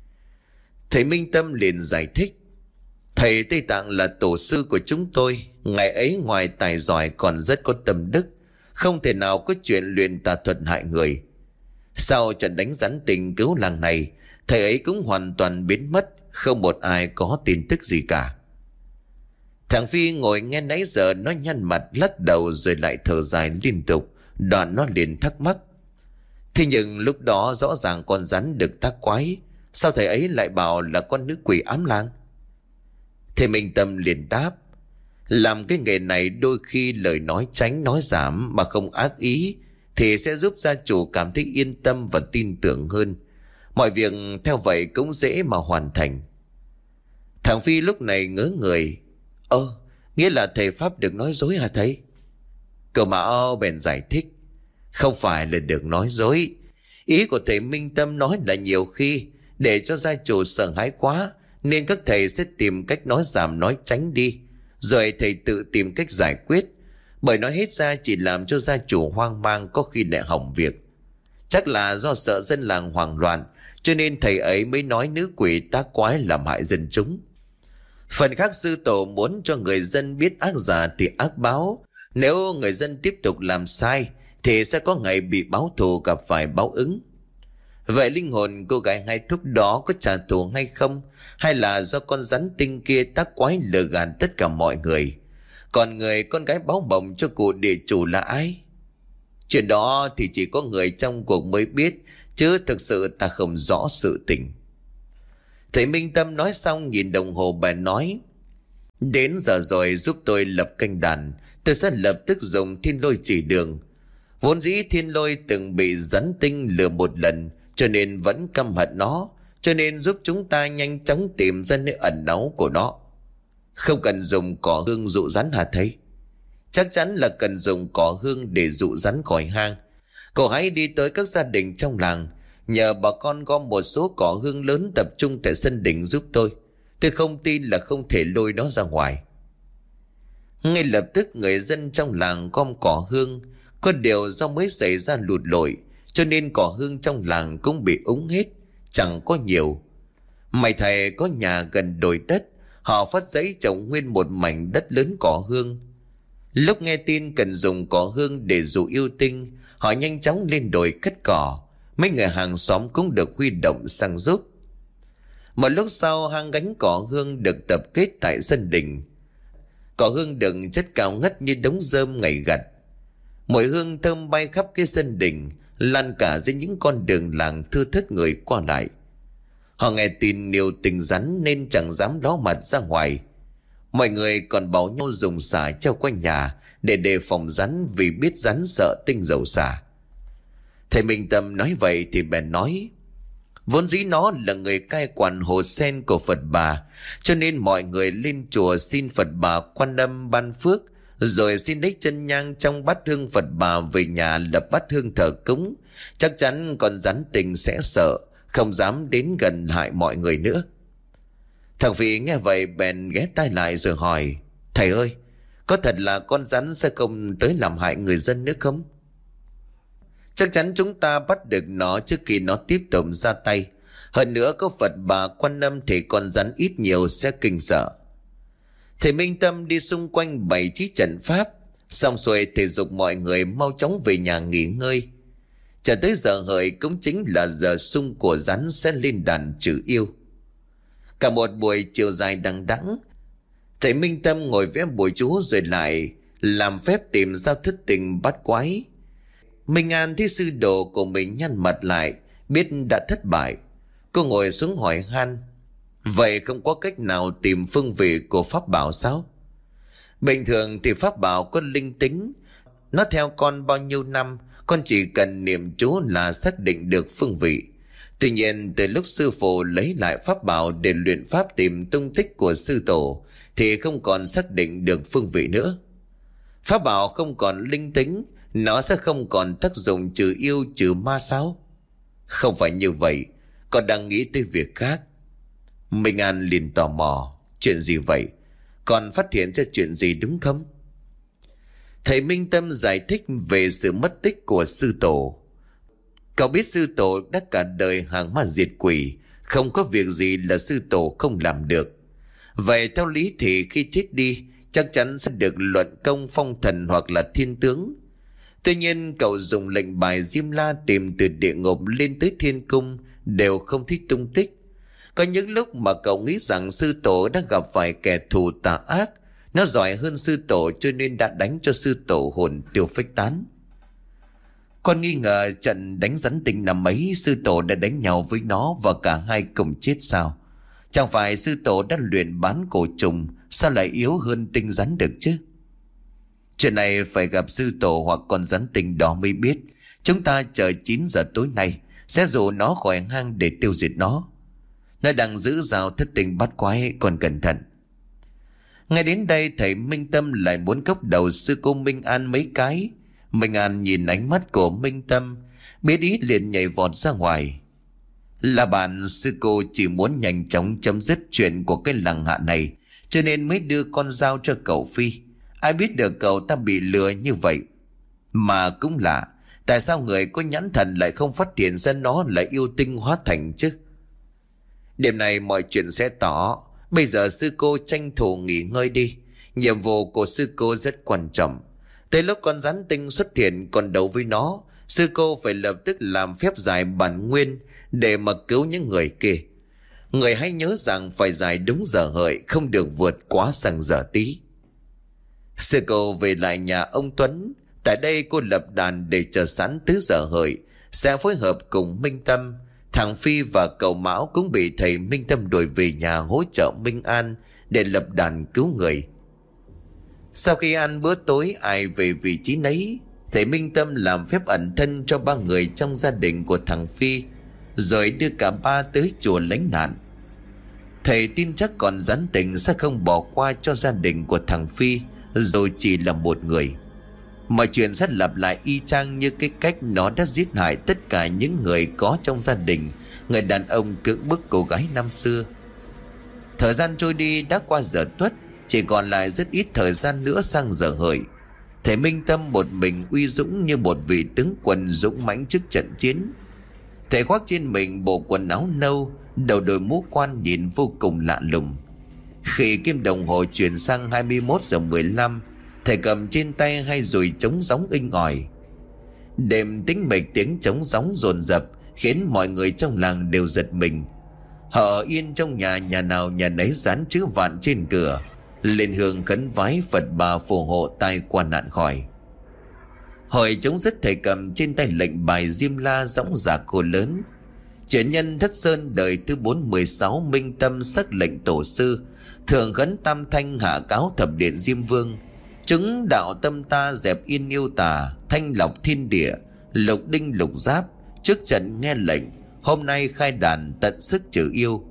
Thầy Minh Tâm liền giải thích. Thầy Tây Tạng là tổ sư của chúng tôi. Ngày ấy ngoài tài giỏi còn rất có tâm đức, không thể nào có chuyện luyện tà thuật hại người. Sau trận đánh rắn tinh cứu làng này, thầy ấy cũng hoàn toàn biến mất, không một ai có tin tức gì cả. Thằng Phi ngồi nghe nãy giờ nó nhăn mặt lắc đầu rồi lại thở dài liên tục. Đoạn nó liền thắc mắc. Thế nhưng lúc đó rõ ràng con rắn được tác quái, sao thầy ấy lại bảo là con nữ quỷ ám làng? Thầy Minh Tâm liền đáp. Làm cái nghề này đôi khi lời nói tránh nói giảm mà không ác ý thì sẽ giúp gia chủ cảm thấy yên tâm và tin tưởng hơn. Mọi việc theo vậy cũng dễ mà hoàn thành. Thằng Phi lúc này ngớ người. Ơ, nghĩa là thầy Pháp được nói dối hả thầy? Cậu Mão bèn giải thích. Không phải là được nói dối. Ý của thầy Minh Tâm nói là nhiều khi để cho gia chủ sợ hãi quá nên các thầy sẽ tìm cách nói giảm nói tránh đi, rồi thầy tự tìm cách giải quyết. Bởi nói hết ra chỉ làm cho gia chủ hoang mang, có khi lại hỏng việc. Chắc là do sợ dân làng hoảng loạn, cho nên thầy ấy mới nói nữ quỷ tác quái làm hại dân chúng. Phần khác sư tổ muốn cho người dân biết ác giả thì ác báo. Nếu người dân tiếp tục làm sai thì sẽ có ngày bị báo thù gặp phải báo ứng. Vậy linh hồn cô gái hai thúc đó có trả thù hay không? Hay là do con rắn tinh kia tác quái lừa gạt tất cả mọi người? Còn người con gái báo mộng cho cụ địa chủ là ai? Chuyện đó thì chỉ có người trong cuộc mới biết, chứ thực sự ta không rõ sự tình. Thầy Minh Tâm nói xong nhìn đồng hồ bèn nói. Đến giờ rồi, giúp tôi lập canh đàn. Tôi sẽ lập tức dùng thiên lôi chỉ đường. Vốn dĩ thiên lôi từng bị rắn tinh lừa một lần, cho nên vẫn căm hận nó, cho nên giúp chúng ta nhanh chóng tìm ra nơi ẩn náu của nó. Không cần dùng cỏ hương dụ rắn hả thầy? Chắc chắn là cần dùng cỏ hương để dụ rắn khỏi hang. Cậu hãy đi tới các gia đình trong làng, nhờ bà con gom một số cỏ hương lớn tập trung tại sân đình giúp tôi. Tôi không tin là không thể lôi nó ra ngoài. Ngay lập tức người dân trong làng gom cỏ hương. Có điều do mới xảy ra lụt lội, cho nên cỏ hương trong làng cũng bị úng hết, chẳng có nhiều. May thầy có nhà gần đồi đất, họ phát giấy trồng nguyên một mảnh đất lớn cỏ hương. Lúc nghe tin cần dùng cỏ hương để dụ yêu tinh, họ nhanh chóng lên đồi cắt cỏ. Mấy người hàng xóm cũng được huy động sang giúp. Một lúc sau, hang gánh cỏ hương được tập kết tại sân đình. Cỏ hương đựng chất cao ngất như đống rơm ngày gặt. Mùi hương thơm bay khắp cái sân đình, lan cả dưới những con đường làng thưa thớt người qua lại. Họ nghe tin nhiều tình rắn nên chẳng dám ló mặt ra ngoài. Mọi người còn bảo nhau dùng xả treo quanh nhà để đề phòng rắn, vì biết rắn sợ tinh dầu xả. Thầy Minh Tâm nói vậy thì bèn nói. Vốn dĩ nó là người cai quản hồ sen của Phật Bà, cho nên mọi người lên chùa xin Phật Bà Quan Âm ban phước, rồi xin lấy chân nhang trong bát hương Phật Bà về nhà lập bát hương thờ cúng. Chắc chắn con rắn tinh sẽ sợ, không dám đến gần hại mọi người nữa. Thằng Phi nghe vậy bèn ghé tai lại rồi hỏi. Thầy ơi, có thật là con rắn sẽ không tới làm hại người dân nữa không? Chắc chắn chúng ta bắt được nó trước khi nó tiếp tục ra tay. Hơn nữa có Phật Bà Quan Âm thì con rắn ít nhiều sẽ kinh sợ. Thầy Minh Tâm đi xung quanh bày trí trận pháp. Xong xuôi thầy giục mọi người mau chóng về nhà nghỉ ngơi. Chờ tới giờ hợi cũng chính là giờ sung của rắn sẽ lên đàn trừ yêu. Cả một buổi chiều dài đằng đẵng, thầy Minh Tâm ngồi vẽ bùa chú rồi lại làm phép tìm ra thất tình bắt quái. Minh An thấy sư đồ của mình nhăn mặt lại, biết đã thất bại. Cô ngồi xuống hỏi han: vậy không có cách nào tìm phương vị của pháp bảo sao? Bình thường thì pháp bảo có linh tính, nó theo con bao nhiêu năm, con chỉ cần niệm chú là xác định được phương vị. Tuy nhiên từ lúc sư phụ lấy lại pháp bảo để luyện pháp tìm tung tích của sư tổ thì không còn xác định được phương vị nữa. Pháp bảo không còn linh tính, nó sẽ không còn tác dụng trừ yêu trừ ma sao? Không phải như vậy, con đang nghĩ tới việc khác. Minh An liền tò mò: chuyện gì vậy? Con phát hiện ra chuyện gì đúng không? Thầy Minh Tâm giải thích về sự mất tích của sư tổ. Cậu biết sư tổ đã cả đời hàng ma diệt quỷ, không có việc gì là sư tổ không làm được. Vậy theo lý thì khi chết đi chắc chắn sẽ được luận công phong thần hoặc là thiên tướng. Tuy nhiên cậu dùng lệnh bài Diêm La tìm từ địa ngục lên tới thiên cung đều không thấy tung tích. Có những lúc mà cậu nghĩ rằng sư tổ đã gặp phải kẻ thù tà ác, nó giỏi hơn sư tổ cho nên đã đánh cho sư tổ hồn tiêu phách tán. Con nghi ngờ trận đánh rắn tinh năm ấy sư tổ đã đánh nhau với nó và cả hai cùng chết sao? Chẳng phải sư tổ đã luyện bán cổ trùng, sao lại yếu hơn tinh rắn được chứ? Chuyện này phải gặp sư tổ hoặc con rắn tinh đó mới biết. Chúng ta chờ chín giờ tối nay sẽ dụ nó khỏi hang để tiêu diệt nó. Nó đang giữ rào thất tình bắt quái, còn cẩn thận. Ngay đến đây thầy Minh Tâm lại muốn cốc đầu sư cô Minh An mấy cái. Minh An nhìn ánh mắt của Minh Tâm, biết ý liền nhảy vọt ra ngoài. Là bạn sư cô chỉ muốn nhanh chóng chấm dứt chuyện của cái lằng hạ này, cho nên mới đưa con dao cho cậu Phi. Ai biết được cậu ta bị lừa như vậy. Mà cũng lạ, tại sao người có nhãn thần lại không phát hiện ra nó là yêu tinh hóa thành chứ? Đêm này mọi chuyện sẽ tỏ. Bây giờ sư cô tranh thủ nghỉ ngơi đi. Nhiệm vụ của sư cô rất quan trọng. Tới lúc con rắn tinh xuất hiện còn đấu với nó, sư cô phải lập tức làm phép giải bản nguyên để mà cứu những người kia. Người hãy nhớ rằng phải giải đúng giờ hợi, không được vượt quá sang giờ tí. Sư cô về lại nhà ông Tuấn. Tại đây cô lập đàn để chờ sẵn tới giờ hợi, sẽ phối hợp cùng Minh Tâm. Thằng Phi và cậu Mão cũng bị thầy Minh Tâm đuổi về nhà hỗ trợ Minh An để lập đàn cứu người. Sau khi ăn bữa tối ai về vị trí nấy, thầy Minh Tâm làm phép ẩn thân cho ba người trong gia đình của thằng Phi, rồi đưa cả ba tới chùa lánh nạn. Thầy tin chắc còn rắn tình sẽ không bỏ qua cho gia đình của thằng Phi dù chỉ là một người. Mọi chuyện sẽ lặp lại y chang như cái cách nó đã giết hại tất cả những người có trong gia đình người đàn ông cưỡng bức cô gái năm xưa. Thời gian trôi đi đã qua giờ tuất, chỉ còn lại rất ít thời gian nữa sang giờ hợi. Thầy Minh Tâm một mình uy dũng như một vị tướng quân dũng mãnh trước trận chiến. Thầy khoác trên mình bộ quần áo nâu, đầu đội mũ quan nhìn vô cùng lạ lùng. Khi kim đồng hồ chuyển sang hai mươi mốt giờ mười lăm, thầy cầm trên tay hai dùi trống gióng inh ỏi. Đêm tĩnh mịch tiếng trống gióng dồn dập khiến mọi người trong làng đều giật mình. Họ ở yên trong nhà, nhà nào nhà nấy dán chữ vạn trên cửa, lên hương khấn vái Phật bà phù hộ tai qua nạn khỏi. Hồi trống dứt, thầy cầm trên tay lệnh bài Diêm La dõng dạc khô lớn: Truyền nhân Thất Sơn đời thứ bốn mười sáu Minh Tâm sắc lệnh tổ sư, thường khấn tam thanh hạ cáo thập điện Diêm Vương, chứng đạo tâm ta dẹp yên yêu tà, thanh lọc thiên địa, lục đinh lục giáp, trước trận nghe lệnh, hôm nay khai đàn tận sức trừ yêu.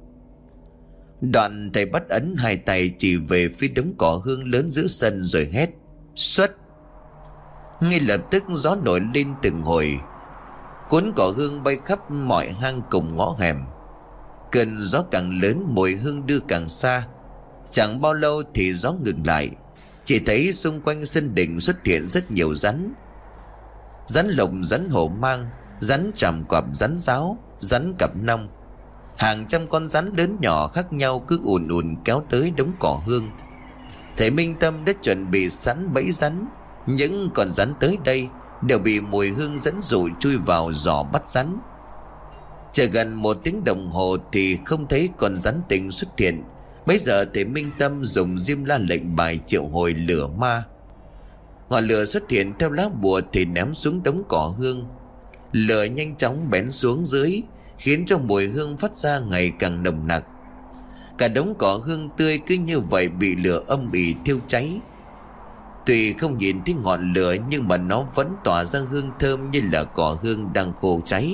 Đoạn thầy bắt ấn hai tay chỉ về phía đống cỏ hương lớn giữa sân rồi hét: Xuất! Ngay lập tức gió nổi lên từng hồi, cuốn cỏ hương bay khắp mọi hang cùng ngõ hẻm. Cơn gió càng lớn, mùi hương đưa càng xa. Chẳng bao lâu thì gió ngừng lại, chỉ thấy xung quanh sân đình xuất hiện rất nhiều rắn. Rắn lục, rắn hổ mang, rắn tràm quặp, rắn giáo, rắn cặp nong. Hàng trăm con rắn lớn nhỏ khác nhau cứ ùn ùn kéo tới đống cỏ hương. Thầy Minh Tâm đã chuẩn bị sẵn bẫy rắn. Những con rắn tới đây đều bị mùi hương dẫn dụ chui vào giỏ bắt rắn. Chờ gần một tiếng đồng hồ thì không thấy con rắn tinh xuất hiện. Bấy giờ thì Minh Tâm dùng diêm la lệnh bài triệu hồi lửa ma. Ngọn lửa xuất hiện theo lá bùa thì ném xuống đống cỏ hương. Lửa nhanh chóng bén xuống dưới, khiến cho mùi hương phát ra ngày càng nồng nặc. Cả đống cỏ hương tươi cứ như vậy bị lửa âm ỉ thiêu cháy. Tuy không nhìn thấy ngọn lửa nhưng mà nó vẫn tỏa ra hương thơm như là cỏ hương đang khô cháy.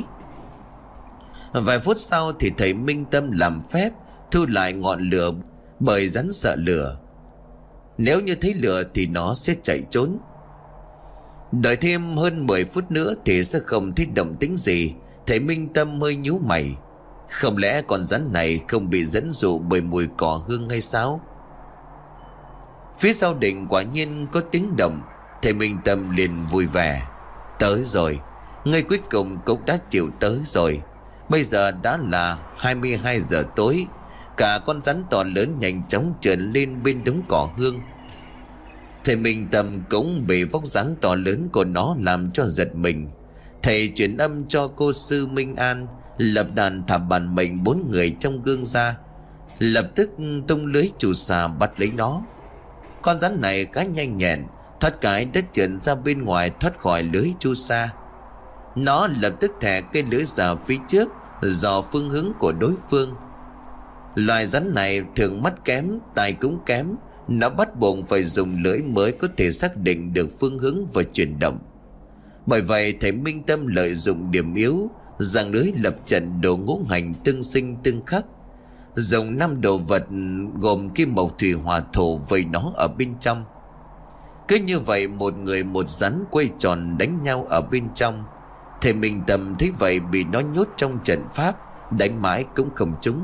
Vài phút sau thì thầy Minh Tâm làm phép thu lại ngọn lửa, bởi rắn sợ lửa. Nếu như thấy lửa thì nó sẽ chạy trốn. Đợi thêm hơn mười phút nữa thì sẽ không thấy động tĩnh gì. Thầy Minh Tâm hơi nhíu mày. Không lẽ con rắn này không bị dẫn dụ bởi mùi cỏ hương hay sao? Phía sau đỉnh quả nhiên có tiếng động. Thầy Minh Tâm liền vui vẻ. Tới rồi, người cuối cùng cũng đã chịu tới rồi. Bây giờ đã là hai mươi hai giờ tối. Cả con rắn to lớn nhanh chóng trườn lên bên đống cỏ hương. Thầy Minh Tâm cũng bị vóc dáng to lớn của nó làm cho giật mình. Thầy truyền âm cho cô sư Minh An lập đàn thả bản mệnh bốn người trong gương ra, lập tức tung lưới chù xà bắt lấy nó. Con rắn này khá nhanh nhẹn, thoát cái đất trườn ra bên ngoài thoát khỏi lưới chu sa. Nó lập tức thẻ cây lưới ra phía trước dò phương hướng của đối phương. Loài rắn này thường mắt kém, tai cũng kém. Nó bắt buộc phải dùng lưỡi mới có thể xác định được phương hướng và chuyển động. Bởi vậy thầy Minh Tâm lợi dụng điểm yếu, giằng lưới lập trận đồ ngũ hành tương sinh tương khắc, dùng năm đồ vật gồm kim mộc thủy hỏa thổ vây nó ở bên trong. Cứ như vậy một người một rắn quay tròn đánh nhau ở bên trong. Thầy Minh Tâm thấy vậy bị nó nhốt trong trận pháp, đánh mãi cũng không trúng.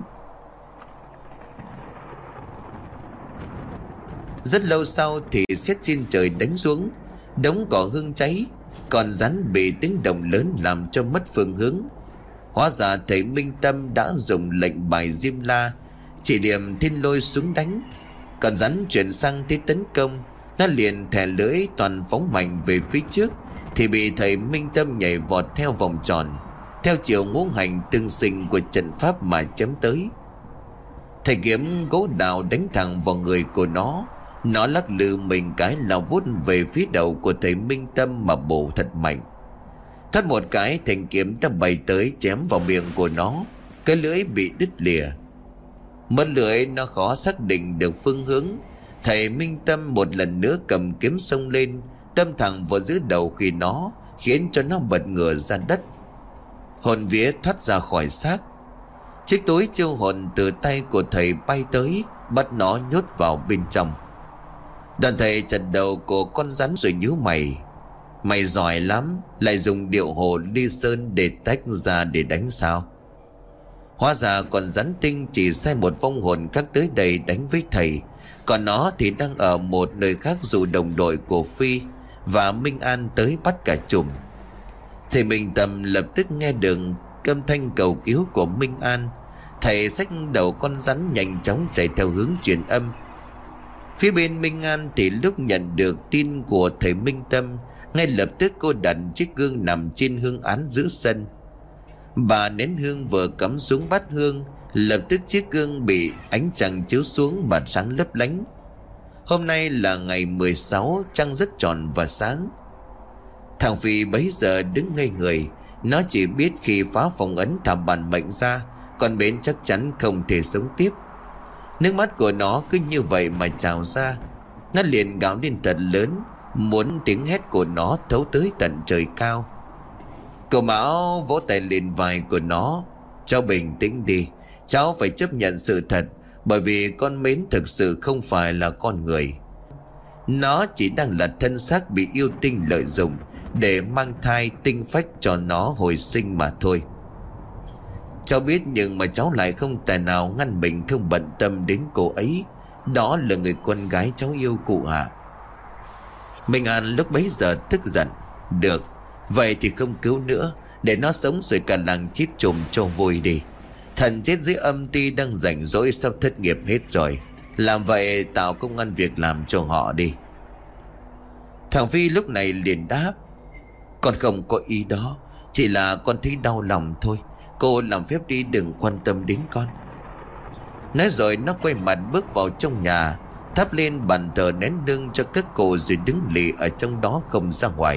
Rất lâu sau thì sét trên trời đánh xuống, đống cỏ hương cháy, còn rắn bị tiếng động lớn làm cho mất phương hướng. Hóa ra thầy Minh Tâm đã dùng lệnh bài diêm la chỉ điểm thiên lôi xuống đánh. Còn rắn chuyển sang thế tấn công, nó liền thè lưỡi toàn phóng mạnh về phía trước thì bị thầy Minh Tâm nhảy vọt theo vòng tròn, theo chiều ngũ hành tương sinh của trận pháp mà chém tới. Thầy kiếm gỗ đào đánh thẳng vào người của nó. Nó lắc lư mình cái lao vút về phía đầu của thầy Minh Tâm mà bổ thật mạnh. Thoát một cái, thanh kiếm đã bay tới chém vào miệng của nó. Cái lưỡi bị đứt lìa. Mất lưỡi nó khó xác định được phương hướng. Thầy Minh Tâm một lần nữa cầm kiếm xông lên, đâm thẳng vào giữa đầu khi nó, khiến cho nó bật ngửa ra đất. Hồn vía thoát ra khỏi xác. Chiếc túi chiêu hồn từ tay của thầy bay tới, bắt nó nhốt vào bên trong. Đoàn thầy chặt đầu của con rắn rồi nhíu mày. Mày giỏi lắm, lại dùng điệu hồ ly sơn để tách ra để đánh sao? Hóa ra con rắn tinh chỉ sai một vong hồn khác tới đây đánh với thầy, còn nó thì đang ở một nơi khác dụ đồng đội của Phi và Minh An tới bắt cả chùm. Thầy Minh Tâm lập tức nghe được âm thanh cầu cứu của Minh An. Thầy xách đầu con rắn nhanh chóng chạy theo hướng truyền âm. Phía bên Minh An thì lúc nhận được tin của thầy Minh Tâm, ngay lập tức cô đặt chiếc gương nằm trên hương án giữa sân. Bà nén hương vừa cắm xuống bát hương, lập tức chiếc gương bị ánh trăng chiếu xuống mà sáng lấp lánh. Hôm nay là ngày mười sáu, trăng rất tròn và sáng. Thằng Phi bấy giờ đứng ngây người. Nó chỉ biết khi phá phong ấn thảm bản mệnh ra, con Bến chắc chắn không thể sống tiếp. Nước mắt của nó cứ như vậy mà trào ra. Nó liền gào lên thật lớn, muốn tiếng hét của nó thấu tới tận trời cao. Cậu Mão vỗ tay lên vai của nó. Cháu bình tĩnh đi, cháu phải chấp nhận sự thật, bởi vì con Mến thực sự không phải là con người. Nó chỉ đang là thân xác bị yêu tinh lợi dụng để mang thai tinh phách cho nó hồi sinh mà thôi. Cháu biết, nhưng mà cháu lại không tài nào ngăn mình không bận tâm đến cô ấy. Đó là người con gái cháu yêu cụ ạ. Minh An lúc bấy giờ tức giận. Được, vậy thì không cứu nữa, để nó sống rồi cả làng chết chùm cho vui đi. Thần chết dưới âm ty đang rảnh rỗi sắp thất nghiệp hết rồi. Làm vậy tạo công ăn việc làm cho họ đi. Thằng Phi lúc này liền đáp. Con không có ý đó, chỉ là con thấy đau lòng thôi. Cô làm phép đi, đừng quan tâm đến con. Nói rồi nó quay mặt bước vào trong nhà, thắp lên bàn thờ nén hương cho các cô rồi đứng lì ở trong đó không ra ngoài.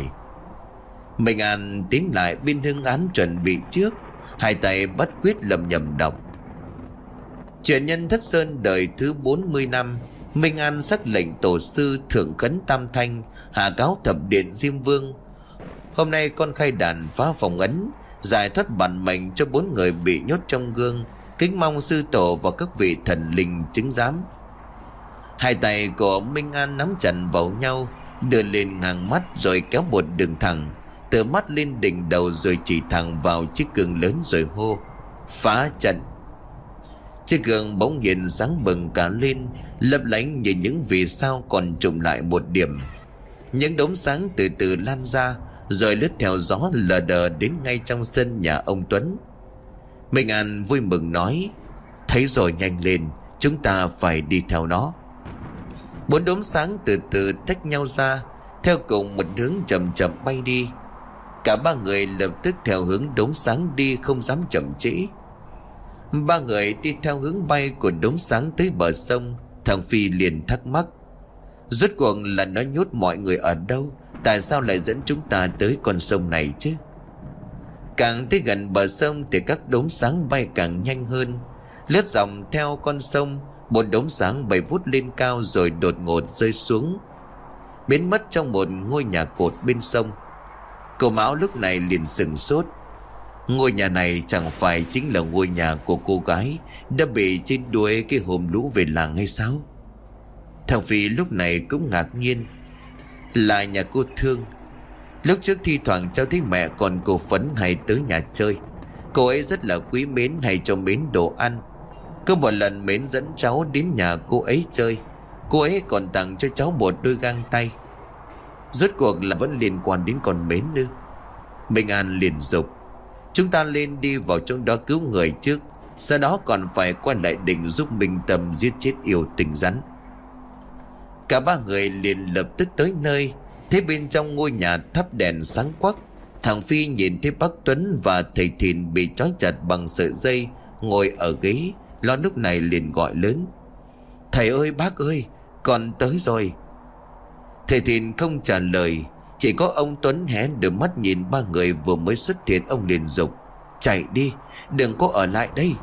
Minh An tiến lại bên hương án chuẩn bị trước, hai tay bắt quyết lầm nhầm đọc. Chuyện nhân Thất Sơn đời thứ bốn mươi năm, Minh An sắc lệnh tổ sư thượng khấn tam thanh, hạ cáo thập điện Diêm Vương. Hôm nay con khai đàn phá phòng ấn, giải thoát bản mệnh cho bốn người bị nhốt trong gương, kính mong sư tổ và các vị thần linh chứng giám. Hai tay của Minh An nắm chặt vào nhau, đưa lên ngang mắt rồi kéo một đường thẳng từ mắt lên đỉnh đầu, rồi chỉ thẳng vào chiếc gương lớn rồi hô: phá trận. Chiếc gương bỗng nhiên sáng bừng cả lên, lấp lánh như những vì sao còn trùm lại một điểm. Những đốm sáng từ từ lan ra, rồi lướt theo gió lờ đờ đến ngay trong sân nhà ông Tuấn. Minh An vui mừng nói: thấy rồi, nhanh lên, chúng ta phải đi theo nó. Bốn đốm sáng từ từ tách nhau ra, theo cùng một hướng chậm chậm bay đi. Cả ba người lập tức theo hướng đốm sáng đi, không dám chậm trễ. Ba người đi theo hướng bay của đốm sáng tới bờ sông. Thằng Phi liền thắc mắc: rốt cuộc là nó nhốt mọi người ở đâu? Tại sao lại dẫn chúng ta tới con sông này chứ? Càng tới gần bờ sông thì các đốm sáng bay càng nhanh hơn. Lướt dòng theo con sông, một đốm sáng bay vút lên cao rồi đột ngột rơi xuống, biến mất trong một ngôi nhà cột bên sông. Cô Mão lúc này liền sửng sốt. Ngôi nhà này chẳng phải chính là ngôi nhà của cô gái đã bị chết đuối cái hôm lũ về làng hay sao? Thằng Phi lúc này cũng ngạc nhiên. Là nhà cô Thương. Lúc trước thi thoảng cháu thấy mẹ còn cô Phấn hay tới nhà chơi. Cô ấy rất là quý mến, hay cho mến đồ ăn. Có một lần mến dẫn cháu đến nhà cô ấy chơi, cô ấy còn tặng cho cháu một đôi găng tay. Rốt cuộc là vẫn liên quan đến con Mến nữa. Minh An liền dục: chúng ta lên đi vào trong đó cứu người trước, sau đó còn phải quay lại đỉnh giúp Minh Tâm giết chết yêu tình rắn. Cả ba người liền lập tức tới nơi. Thế bên trong ngôi nhà thắp đèn sáng quắc. Thằng Phi nhìn thấy bác Tuấn và thầy Thìn bị trói chặt bằng sợi dây ngồi ở ghế, lo lúc này liền gọi lớn: thầy ơi, bác ơi, con tới rồi. Thầy Thìn không trả lời, chỉ có ông Tuấn hé đôi mắt nhìn ba người vừa mới xuất hiện. Ông liền dục: chạy đi, đừng có ở lại đây.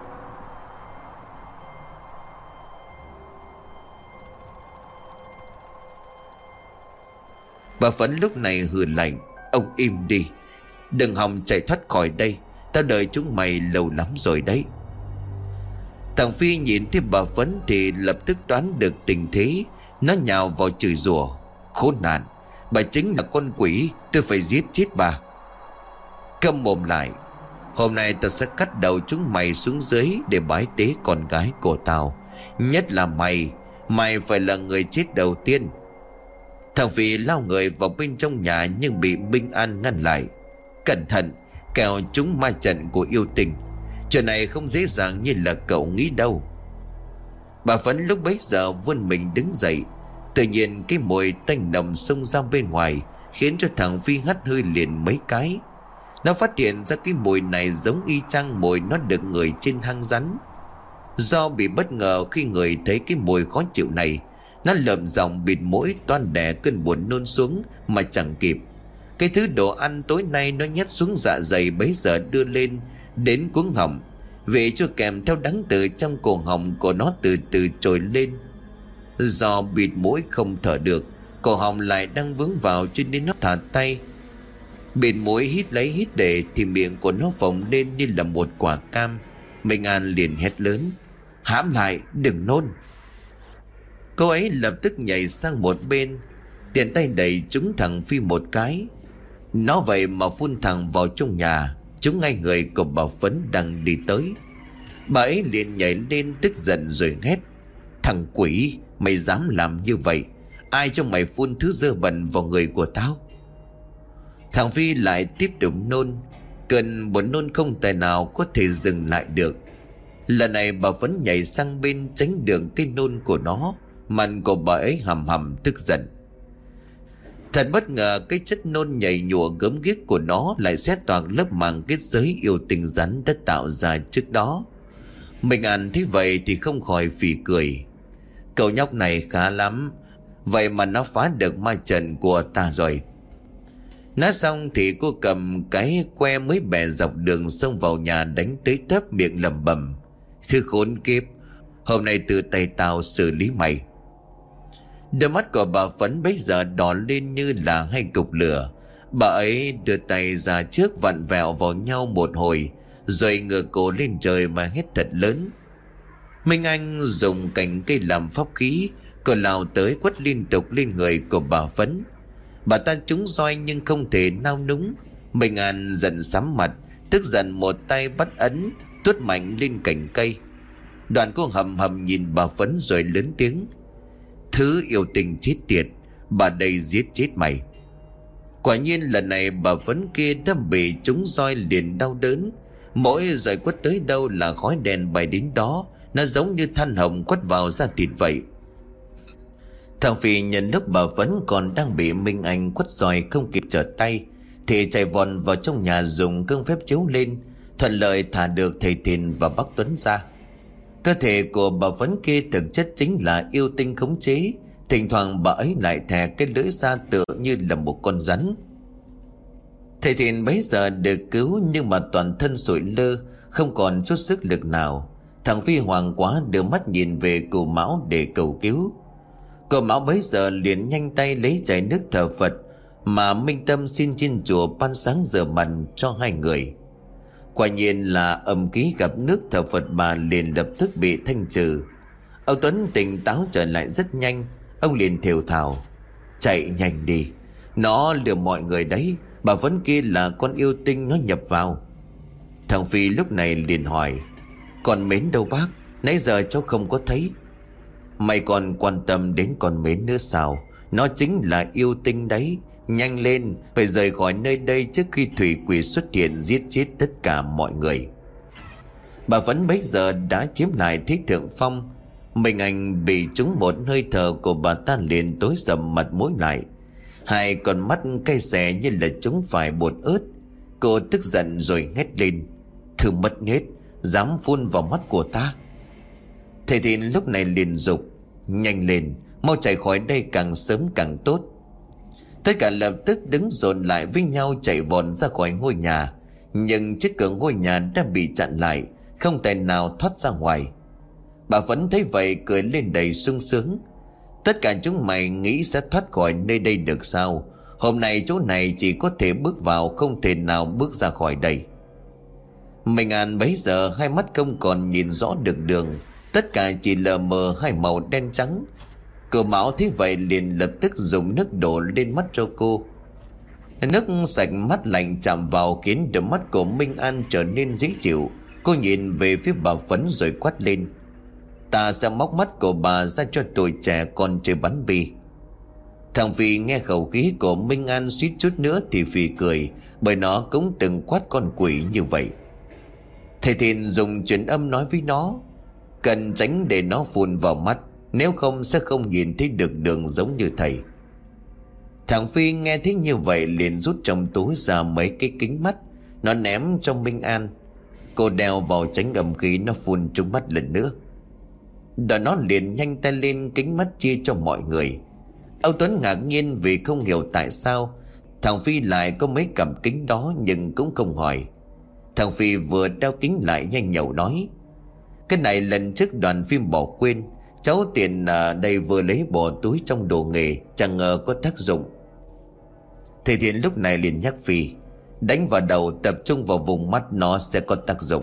Bà Phấn lúc này hừ lạnh: ông im đi, đừng hòng chạy thoát khỏi đây, tao đợi chúng mày lâu lắm rồi đấy. Thằng Phi nhìn thấy bà Phấn thì lập tức đoán được tình thế. Nó nhào vào chửi rủa: khốn nạn, bà chính là con quỷ, tôi phải giết chết bà. Câm mồm lại, hôm nay tao sẽ cắt đầu chúng mày xuống dưới để bái tế con gái của tao. Nhất là mày, mày phải là người chết đầu tiên. Thằng Phi lao người vào bên trong nhà nhưng bị Minh An ngăn lại: cẩn thận, kẻo chúng ma trận của yêu tình. Chuyện này không dễ dàng như là cậu nghĩ đâu. Bà Phấn lúc bấy giờ vươn mình đứng dậy. Tự nhiên cái mùi tanh nồng xông ra bên ngoài, khiến cho thằng Phi hắt hơi liền mấy cái. Nó phát hiện ra cái mùi này giống y chang mùi nó được ngửi trên hang rắn. Do bị bất ngờ khi người thấy cái mùi khó chịu này, nó lợm giọng bịt mũi toan đè cơn buồn nôn xuống mà chẳng kịp. Cái thứ đồ ăn tối nay nó nhét xuống dạ dày bấy giờ đưa lên đến cuống họng. Vị chua kèm theo đắng từ trong cổ họng của nó từ từ trồi lên. Do bịt mũi không thở được, cổ họng lại đang vướng vào cho nên nó thả tay. Bịt mũi hít lấy hít để thì miệng của nó phồng lên như là một quả cam. Minh An liền hét lớn: hãm lại, đừng nôn. Cô ấy lập tức nhảy sang một bên, tiện tay đẩy trúng thằng Phi một cái. Nó vậy mà phun thẳng vào trong nhà, trúng ngay người của bà Phấn đang đi tới. Bà ấy liền nhảy lên tức giận rồi hét: thằng quỷ, mày dám làm như vậy? Ai cho mày phun thứ dơ bẩn vào người của tao? Thằng Phi lại tiếp tục nôn. Cơn buồn nôn không tài nào có thể dừng lại được. Lần này bà Phấn nhảy sang bên tránh đường cái nôn của nó. Mặt của bà ấy hầm hầm tức giận: Thật bất ngờ cái chất nôn nhảy nhụa gớm ghiếc của nó lại xé toạc lớp màng kết giới yêu tinh rắn đã tạo ra trước đó. Minh An thấy vậy thì không khỏi phì cười. Cậu nhóc này khá lắm, vậy mà nó phá được ma trận của ta rồi. Nói xong thì cô cầm cái que mới bẻ dọc đường xông vào nhà đánh tới tấp, miệng lẩm bẩm: Thứ khốn kiếp, hôm nay từ tay tao xử lý mày. Đôi mắt của bà Phấn bấy giờ đỏ lên như là hai cục lửa. Bà ấy đưa tay ra trước vặn vẹo vào nhau một hồi, rồi ngửa cổ lên trời mà hét thật lớn. Minh Anh dùng cành cây làm pháp khí, cô lao tới quất liên tục lên người của bà Phấn. Bà ta trúng roi nhưng không thể nao núng. Minh An giận sắm mặt, tức giận một tay bắt ấn tuốt mạnh lên cành cây. Đoàn cô hầm hầm nhìn bà Phấn rồi lớn tiếng: Thứ yêu tình chết tiệt, bà đây giết chết mày. Quả nhiên lần này bà Phấn kia đã bị trúng roi liền đau đớn. Mỗi roi quất tới đâu là khói đèn bay đến đó, nó giống như than hồng quất vào da thịt vậy. Thằng Phi nhận lúc bà Phấn còn đang bị Minh Anh quất roi không kịp trở tay thì chạy vọt vào trong nhà, dùng cương phép chiếu lên, thuận lợi thả được thầy Thìn và bác Tuấn ra. Cơ thể của bà Phấn kia thực chất chính là yêu tinh khống chế. Thỉnh thoảng bà ấy lại thè cái lưỡi ra tựa như là một con rắn. Thầy Thìn bấy giờ được cứu nhưng mà toàn thân sụi lơ, không còn chút sức lực nào. Thằng Phi hoàng quá đưa mắt nhìn về cụ Mão để cầu cứu. Cụ Mão bấy giờ liền nhanh tay lấy chai nước thờ Phật mà Minh Tâm xin trên chùa ban sáng rửa mặt cho hai người. Quả nhiên là âm khí gặp nước thờ Phật bà liền lập tức bị thanh trừ. Ông Tuấn tỉnh táo trở lại rất nhanh. Ông liền thều thào: Chạy nhanh đi, nó lừa mọi người đấy. Bà Vấn kia là con yêu tinh nó nhập vào. Thằng Phi lúc này liền hỏi: Con Mến đâu bác? Nãy giờ cháu không có thấy. Mày còn quan tâm đến con Mến nữa sao? Nó chính là yêu tinh đấy. Nhanh lên, phải rời khỏi nơi đây trước khi thủy quỷ xuất hiện giết chết tất cả mọi người. Bà Vấn bấy giờ đã chiếm lại thế thượng phong. Minh Anh bị trúng một hơi thở của bà ta liền tối sầm mặt mũi lại, hai con mắt cay xè như là trúng phải bột ớt. Cô tức giận rồi hét lên: Thứ mất nết, dám phun vào mắt của ta. Thầy Thìn lúc này liền dục: Nhanh lên, mau chạy khỏi đây càng sớm càng tốt. Tất cả lập tức đứng dồn lại với nhau chạy vọt ra khỏi ngôi nhà. Nhưng chiếc cửa ngôi nhà đã bị chặn lại, không thể nào thoát ra ngoài. Bà vẫn thấy vậy cười lên đầy sung sướng: Tất cả chúng mày nghĩ sẽ thoát khỏi nơi đây được sao? Hôm nay chỗ này chỉ có thể bước vào, không thể nào bước ra khỏi đây. Minh An bấy giờ hai mắt không còn nhìn rõ được đường, tất cả chỉ lờ mờ hai màu đen trắng. Cô Mão thấy vậy liền lập tức dùng nước đổ lên mắt cho cô. Nước sạch mát lạnh chạm vào khiến đôi mắt của Minh An trở nên dễ chịu. Cô nhìn về phía bà Phấn rồi quát lên: Ta sẽ móc mắt của bà ra cho tuổi trẻ còn chơi bắn bi. Thằng Phi nghe khẩu khí của Minh An suýt chút nữa thì phì cười, bởi nó cũng từng quát con quỷ như vậy. Thầy Thìn dùng truyền âm nói với nó: Cần tránh để nó phun vào mắt, nếu không sẽ không nhìn thấy được đường giống như thầy. Thằng Phi nghe thấy như vậy liền rút trong túi ra mấy cái kính mắt, nó ném cho Minh An. Cô đeo vào tránh âm khí nó phun trúng mắt lần nữa. Đó nó liền nhanh tay lên kính mắt chia cho mọi người. Âu Tuấn ngạc nhiên vì không hiểu tại sao thằng Phi lại có mấy cặp kính đó, nhưng cũng không hỏi. Thằng Phi vừa đeo kính lại nhanh nhậu nói: Cái này lần trước đoàn phim bỏ quên, cháu tiền ở đây vừa lấy bỏ túi trong đồ nghề, chẳng ngờ có tác dụng. Thầy Thiện lúc này liền nhắc Phi: Đánh vào đầu, tập trung vào vùng mắt, nó sẽ có tác dụng.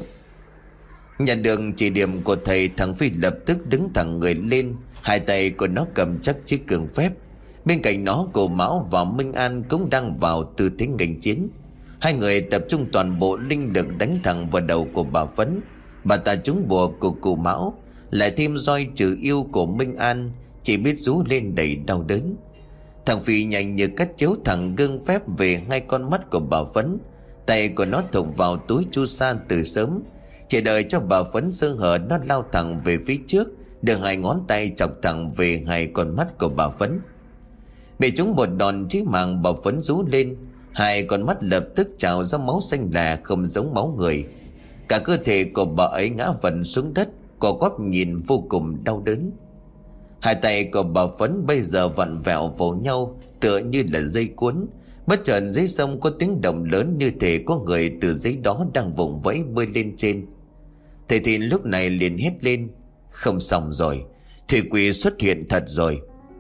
Nhận được chỉ điểm của thầy, thằng Phi lập tức đứng thẳng người lên, hai tay của nó cầm chắc chiếc cường phép. Bên cạnh nó, cô Mão và Minh An cũng đang vào tư thế nghênh chiến. Hai người tập trung toàn bộ linh lực đánh thẳng vào đầu của bà Phấn. Bà ta trúng bùa của cụ Mão, lại thêm roi trừ yêu của Minh An, chỉ biết rú lên đầy đau đớn. Thằng Phi nhanh như cắt chiếu thẳng gương phép về hai con mắt của bà Phấn. Tay của nó thục vào túi chu sa từ sớm, chỉ đợi cho bà Phấn sơ hở, nó lao thẳng về phía trước, đưa hai ngón tay chọc thẳng về hai con mắt của bà Phấn. Bị trúng một đòn chí mạng, bà Phấn rú lên. Hai con mắt lập tức trào ra máu xanh lè không giống máu người. Cả cơ thể của bà ấy ngã vật xuống đất, co quắp nhìn vô cùng đau đớn. Hai tay của bà Phấn bây giờ vặn vẹo vào nhau tựa như là dây cuốn. Bất chợt dưới sông có tiếng động lớn, như thể có người từ dưới đó đang vùng vẫy bơi lên trên. Thầy Thìn lúc này liền hét lên: không xong rồi, thủy quỷ xuất hiện thật rồi.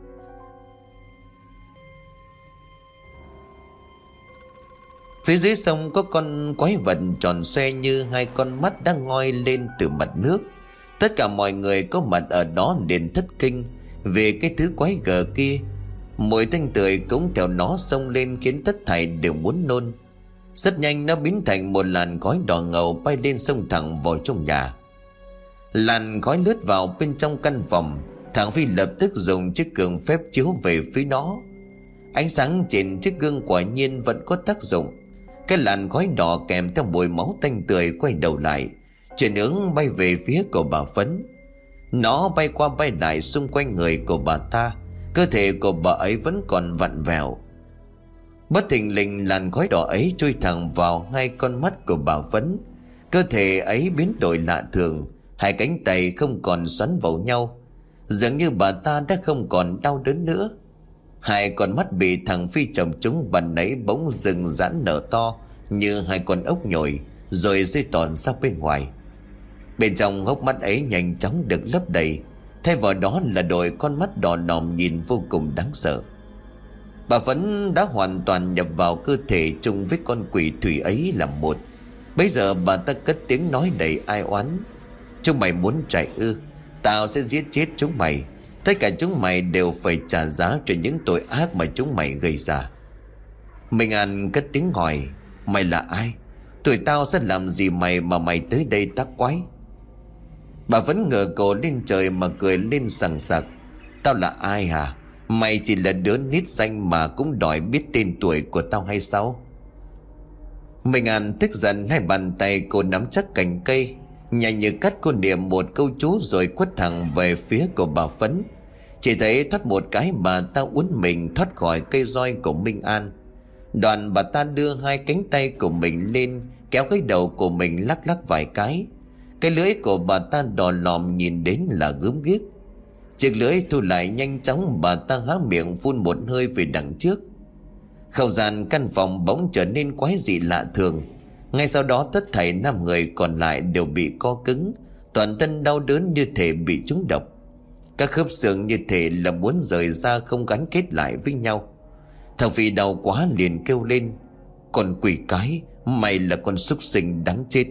Phía dưới sông có con quái vật tròn xoe như hai con mắt đang ngoi lên từ mặt nước. Tất cả mọi người có mặt ở đó liền thất kinh về cái thứ quái gở kia. Mùi tanh tưởi cũng theo nó xông lên khiến tất thảy đều muốn nôn. Rất nhanh nó biến thành một làn khói đỏ ngầu bay lên sông thẳng vào trong nhà. Làn khói lướt vào bên trong căn phòng. Thằng Phi lập tức dùng chiếc gương phép chiếu về phía nó. Ánh sáng trên chiếc gương quả nhiên vẫn có tác dụng. Cái làn khói đỏ kèm theo mùi máu tanh tưởi quay đầu lại, chuyển hướng bay về phía của bà Phấn. Nó bay qua bay lại xung quanh người của bà ta. Cơ thể của bà ấy vẫn còn vặn vẹo. Bất thình lình làn khói đỏ ấy chui thẳng vào hai con mắt của bà Phấn. Cơ thể ấy biến đổi lạ thường. Hai cánh tay không còn xoắn vào nhau, dường như bà ta đã không còn đau đớn nữa. Hai con mắt bị thằng Phi chồng chúng bắn nấy bỗng dừng giãn nở to như hai con ốc nhồi, rồi rơi toàn ra bên ngoài. Bên trong hốc mắt ấy nhanh chóng được lấp đầy, thay vào đó là đôi con mắt đỏ nòm nhìn vô cùng đáng sợ. Bà Phấn đã hoàn toàn nhập vào cơ thể chung với con quỷ thủy ấy là một. Bây giờ bà ta cất tiếng nói đầy ai oán: chúng mày muốn chạy ư? Tao sẽ giết chết chúng mày. Tất cả chúng mày đều phải trả giá cho những tội ác mà chúng mày gây ra. Minh An cất tiếng hỏi: mày là ai? Tụi tao sẽ làm gì mày mà mày tới đây tác quái? Bà vẫn ngửa cổ lên trời mà cười lên sằng sặc: tao là ai hả? Mày chỉ là đứa nít danh mà cũng đòi biết tên tuổi của tao hay sao? Minh An tức giận, hai bàn tay cô nắm chắc cành cây, nhanh như cắt cô niệm một câu chú rồi quất thẳng về phía của bà Phấn. Chỉ thấy thoát một cái bà ta uốn mình thoát khỏi cây roi của Minh An. Đoạn bà ta đưa hai cánh tay của mình lên, kéo cái đầu của mình lắc lắc vài cái. Cái lưỡi của bà ta đỏ lòm nhìn đến là gớm ghiếc. Chiếc lưỡi thu lại nhanh chóng, bà ta há miệng phun một hơi về đằng trước. Không gian căn phòng bỗng trở nên quái dị lạ thường. Ngay sau đó tất thảy năm người còn lại đều bị co cứng, toàn thân đau đớn như thể bị trúng độc. Các khớp xương như thể là muốn rời ra, không gắn kết lại với nhau. Thằng Phi đau quá liền kêu lên: con quỷ cái, mày là con súc sinh đáng chết.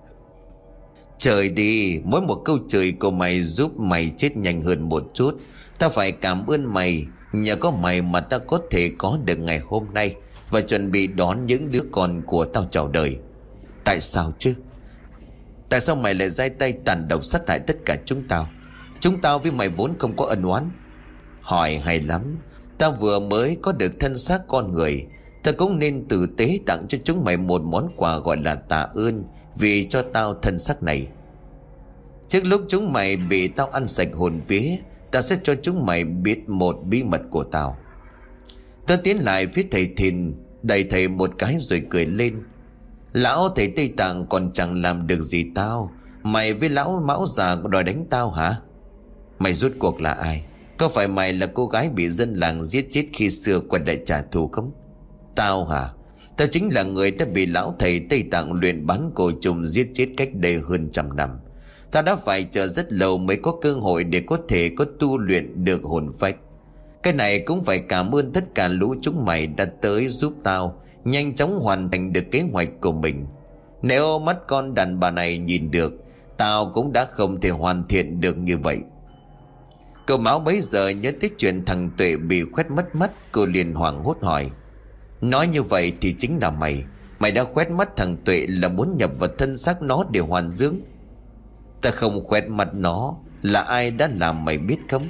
Trời đi, mỗi một câu chửi của mày giúp mày chết nhanh hơn một chút. Tao phải cảm ơn mày. Nhờ có mày mà tao có thể có được ngày hôm nay và chuẩn bị đón những đứa con của tao chào đời. Tại sao chứ? Tại sao mày lại ra tay tàn độc sát hại tất cả chúng tao? Chúng tao với mày vốn không có ân oán. Hỏi hay lắm. Tao vừa mới có được thân xác con người, tao cũng nên tử tế tặng cho chúng mày một món quà gọi là tạ ơn vì cho tao thân xác này. Trước lúc chúng mày bị tao ăn sạch hồn vía, tao sẽ cho chúng mày biết một bí mật của tao. Tao tiến lại phía thầy Thìn, đẩy thầy một cái rồi cười lên: lão thầy Tây Tạng còn chẳng làm được gì tao. Mày với lão mão già đòi đánh tao hả? Mày rốt cuộc là ai? Có phải mày là cô gái bị dân làng giết chết khi xưa quay lại trả thù không? Tao hả? Tao chính là người đã bị lão thầy Tây Tạng luyện bán cổ trùng giết chết cách đây hơn trăm năm. Tao đã phải chờ rất lâu mới có cơ hội để có thể có tu luyện được hồn phách. Cái này cũng phải cảm ơn tất cả lũ chúng mày đã tới giúp tao nhanh chóng hoàn thành được kế hoạch của mình. Nếu mắt con đàn bà này nhìn được, tao cũng đã không thể hoàn thiện được như vậy. Cậu Mão bấy giờ nhớ tới chuyện thằng Tuệ bị khoét mất mắt, cô liền hoảng hốt hỏi: nói như vậy thì chính là mày. Mày đã khoét mắt thằng Tuệ là muốn nhập vào thân xác nó để hoàn dưỡng. Ta không khoét mặt nó. Là ai đã làm mày biết không?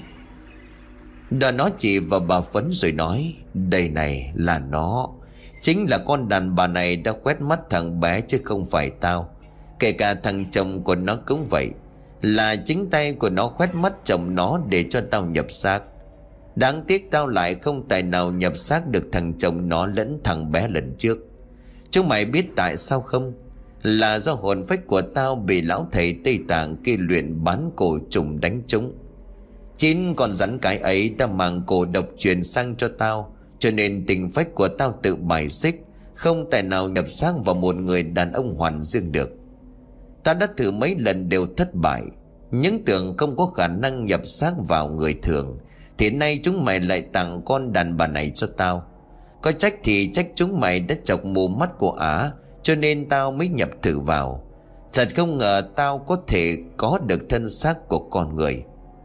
Đã nó chỉ vào bà Phấn rồi nói: đây này là nó. Chính là con đàn bà này đã khoét mắt thằng bé chứ không phải tao. Kể cả thằng chồng của nó cũng vậy. Là chính tay của nó khoét mắt chồng nó để cho tao nhập xác. Đáng tiếc tao lại không tài nào nhập xác được thằng chồng nó lẫn thằng bé lần trước. Chúng mày biết tại sao không? Là do hồn phách của tao bị lão thầy Tây Tạng kia luyện bán cổ trùng đánh trúng. Chín con rắn cái ấy đã mang cổ độc truyền sang cho tao, cho nên tình phách của tao tự bài xích, không tài nào nhập xác vào một người đàn ông hoàn dương được. Ta đã thử mấy lần đều thất bại. Những tưởng không có khả năng nhập xác vào người thường, thì nay chúng mày lại tặng con đàn bà này cho tao. Có trách thì trách chúng mày đã chọc mù mắt của ả, cho nên tao mới nhập thử vào. Thật không ngờ tao có thể có được thân xác của con người.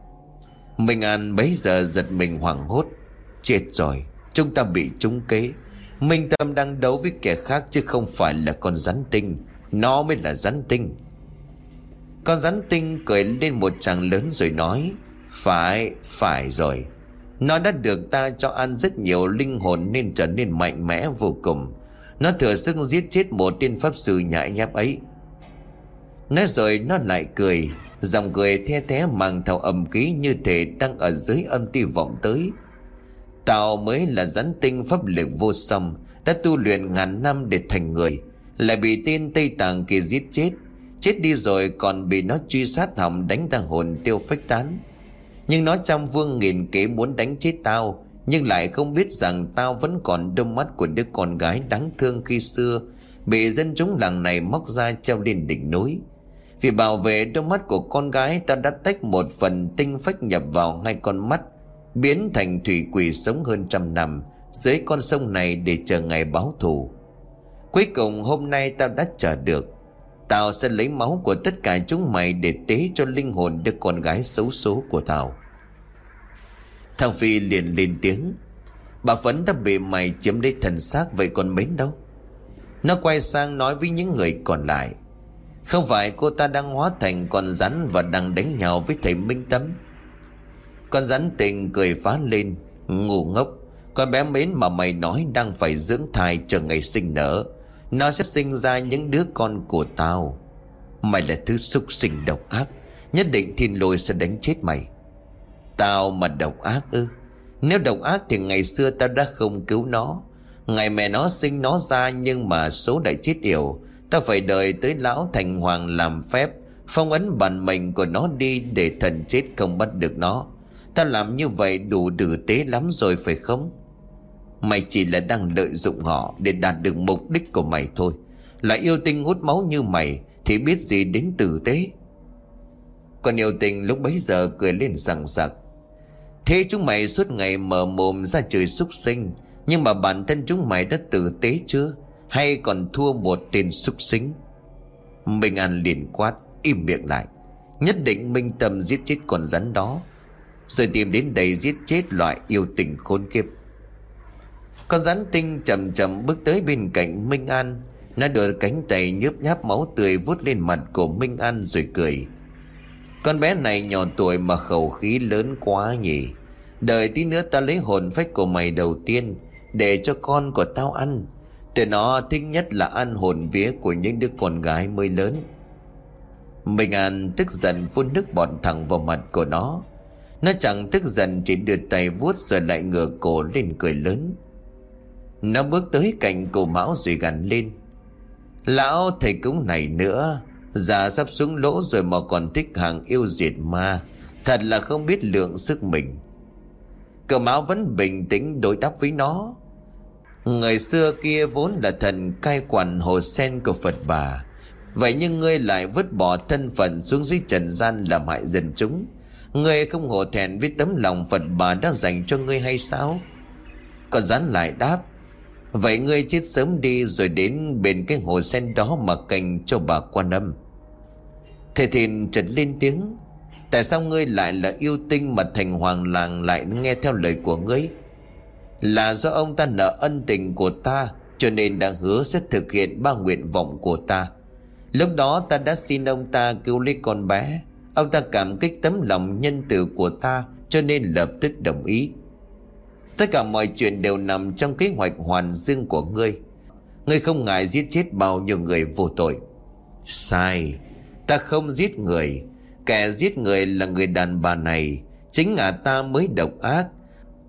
Minh An bấy giờ giật mình hoảng hốt. Chết rồi, chúng ta bị trúng kế. Minh Tâm đang đấu với kẻ khác chứ không phải là con rắn tinh. Nó mới là rắn tinh. Con rắn tinh cười lên một tràng lớn rồi nói: Phải, phải rồi. Nó đã được ta cho ăn rất nhiều linh hồn nên trở nên mạnh mẽ vô cùng. Nó thừa sức giết chết một tên pháp sư nhãi nháp ấy. Nói rồi nó lại cười, giọng cười the thé mang theo âm khí như thể đang ở dưới âm ti vọng tới. Tao mới là rắn tinh pháp lực vô song, đã tu luyện ngàn năm để thành người, lại bị tên Tây Tạng kia giết chết. Chết đi rồi còn bị nó truy sát hỏng đánh ta hồn tiêu phách tán. Nhưng nó trăm vương nghìn kế muốn đánh chết tao, nhưng lại không biết rằng tao vẫn còn đôi mắt của đứa con gái đáng thương khi xưa bị dân chúng làng này móc ra treo lên đỉnh núi. Vì bảo vệ đôi mắt của con gái, tao đã tách một phần tinh phách nhập vào ngay con mắt, biến thành thủy quỷ sống hơn trăm năm dưới con sông này để chờ ngày báo thù. Cuối cùng hôm nay tao đã chờ được. Tao sẽ lấy máu của tất cả chúng mày để tế cho linh hồn đứa con gái xấu số của tao. Thằng Phi liền lên tiếng: Bà Phấn đã bị mày chiếm lấy thần xác, vậy còn Mến đâu? Nó quay sang nói với những người còn lại: Không phải cô ta đang hóa thành con rắn và đang đánh nhau với thầy Minh Tâm? Con rắn Tình cười phá lên: Ngu ngốc, con bé Mến mà mày nói đang phải dưỡng thai chờ ngày sinh nở. Nó sẽ sinh ra những đứa con của tao. Mày là thứ súc sinh độc ác, nhất định Thiên Lôi sẽ đánh chết mày. Tao mà độc ác ư? Nếu độc ác thì ngày xưa tao đã không cứu nó. Ngày mẹ nó sinh nó ra nhưng mà số đã chết yểu. Tao phải đợi tới lão thành hoàng làm phép phong ấn bản mệnh của nó đi, để thần chết không bắt được nó. Tao làm như vậy đủ tử tế lắm rồi phải không? Mày chỉ là đang lợi dụng họ để đạt được mục đích của mày thôi. Là yêu tinh hút máu như mày thì biết gì đến tử tế. Còn yêu tinh lúc bấy giờ cười lên sằng sặc: Thế chúng mày suốt ngày mở mồm ra chửi súc sinh, nhưng mà bản thân chúng mày đã tử tế chưa? Hay còn thua một tên súc sinh? Minh An liền quát: Im miệng lại. Nhất định Minh Tâm giết chết con rắn đó, rồi tìm đến đây giết chết loại yêu tình khốn kiếp. Con rắn tinh chậm chậm bước tới bên cạnh Minh An. Nó đưa cánh tay nhớp nháp máu tươi vuốt lên mặt của Minh An rồi cười: Con bé này nhỏ tuổi mà khẩu khí lớn quá nhỉ. Đợi tí nữa ta lấy hồn phách của mày đầu tiên để cho con của tao ăn. Tụi nó thích nhất là ăn hồn vía của những đứa con gái mới lớn. Minh An tức giận phun nước bọt thẳng vào mặt của nó. Nó chẳng tức giận, chỉ đưa tay vuốt rồi lại ngửa cổ lên cười lớn. Nó bước tới cạnh cổ Mão rồi gằn lên: Lão thầy cúng này nữa, già sắp xuống lỗ rồi mà còn thích hàng yêu diệt ma, thật là không biết lượng sức mình. Cậu Mão vẫn bình tĩnh đối đáp với nó: Người xưa kia vốn là thần cai quản hồ sen của Phật bà, vậy nhưng ngươi lại vứt bỏ thân phận xuống dưới trần gian làm hại dân chúng. Ngươi không hổ thẹn với tấm lòng Phật bà đã dành cho ngươi hay sao? Con rắn lại đáp: Vậy ngươi chết sớm đi rồi đến bên cái hồ sen đó mà canh cho bà Quan Âm. Thầy Thìn chợt lên tiếng: Tại sao ngươi lại là yêu tinh mà thành hoàng làng lại nghe theo lời của ngươi? Là do ông ta nợ ân tình của ta, cho nên đã hứa sẽ thực hiện ba nguyện vọng của ta. Lúc đó ta đã xin ông ta cứu lấy con bé. Ông ta cảm kích tấm lòng nhân từ của ta, cho nên lập tức đồng ý. Tất cả mọi chuyện đều nằm trong kế hoạch hoàn dương của ngươi. Ngươi không ngại giết chết bao nhiêu người vô tội. Sai, ta không giết người. Kẻ giết người là người đàn bà này. Chính là ta mới độc ác.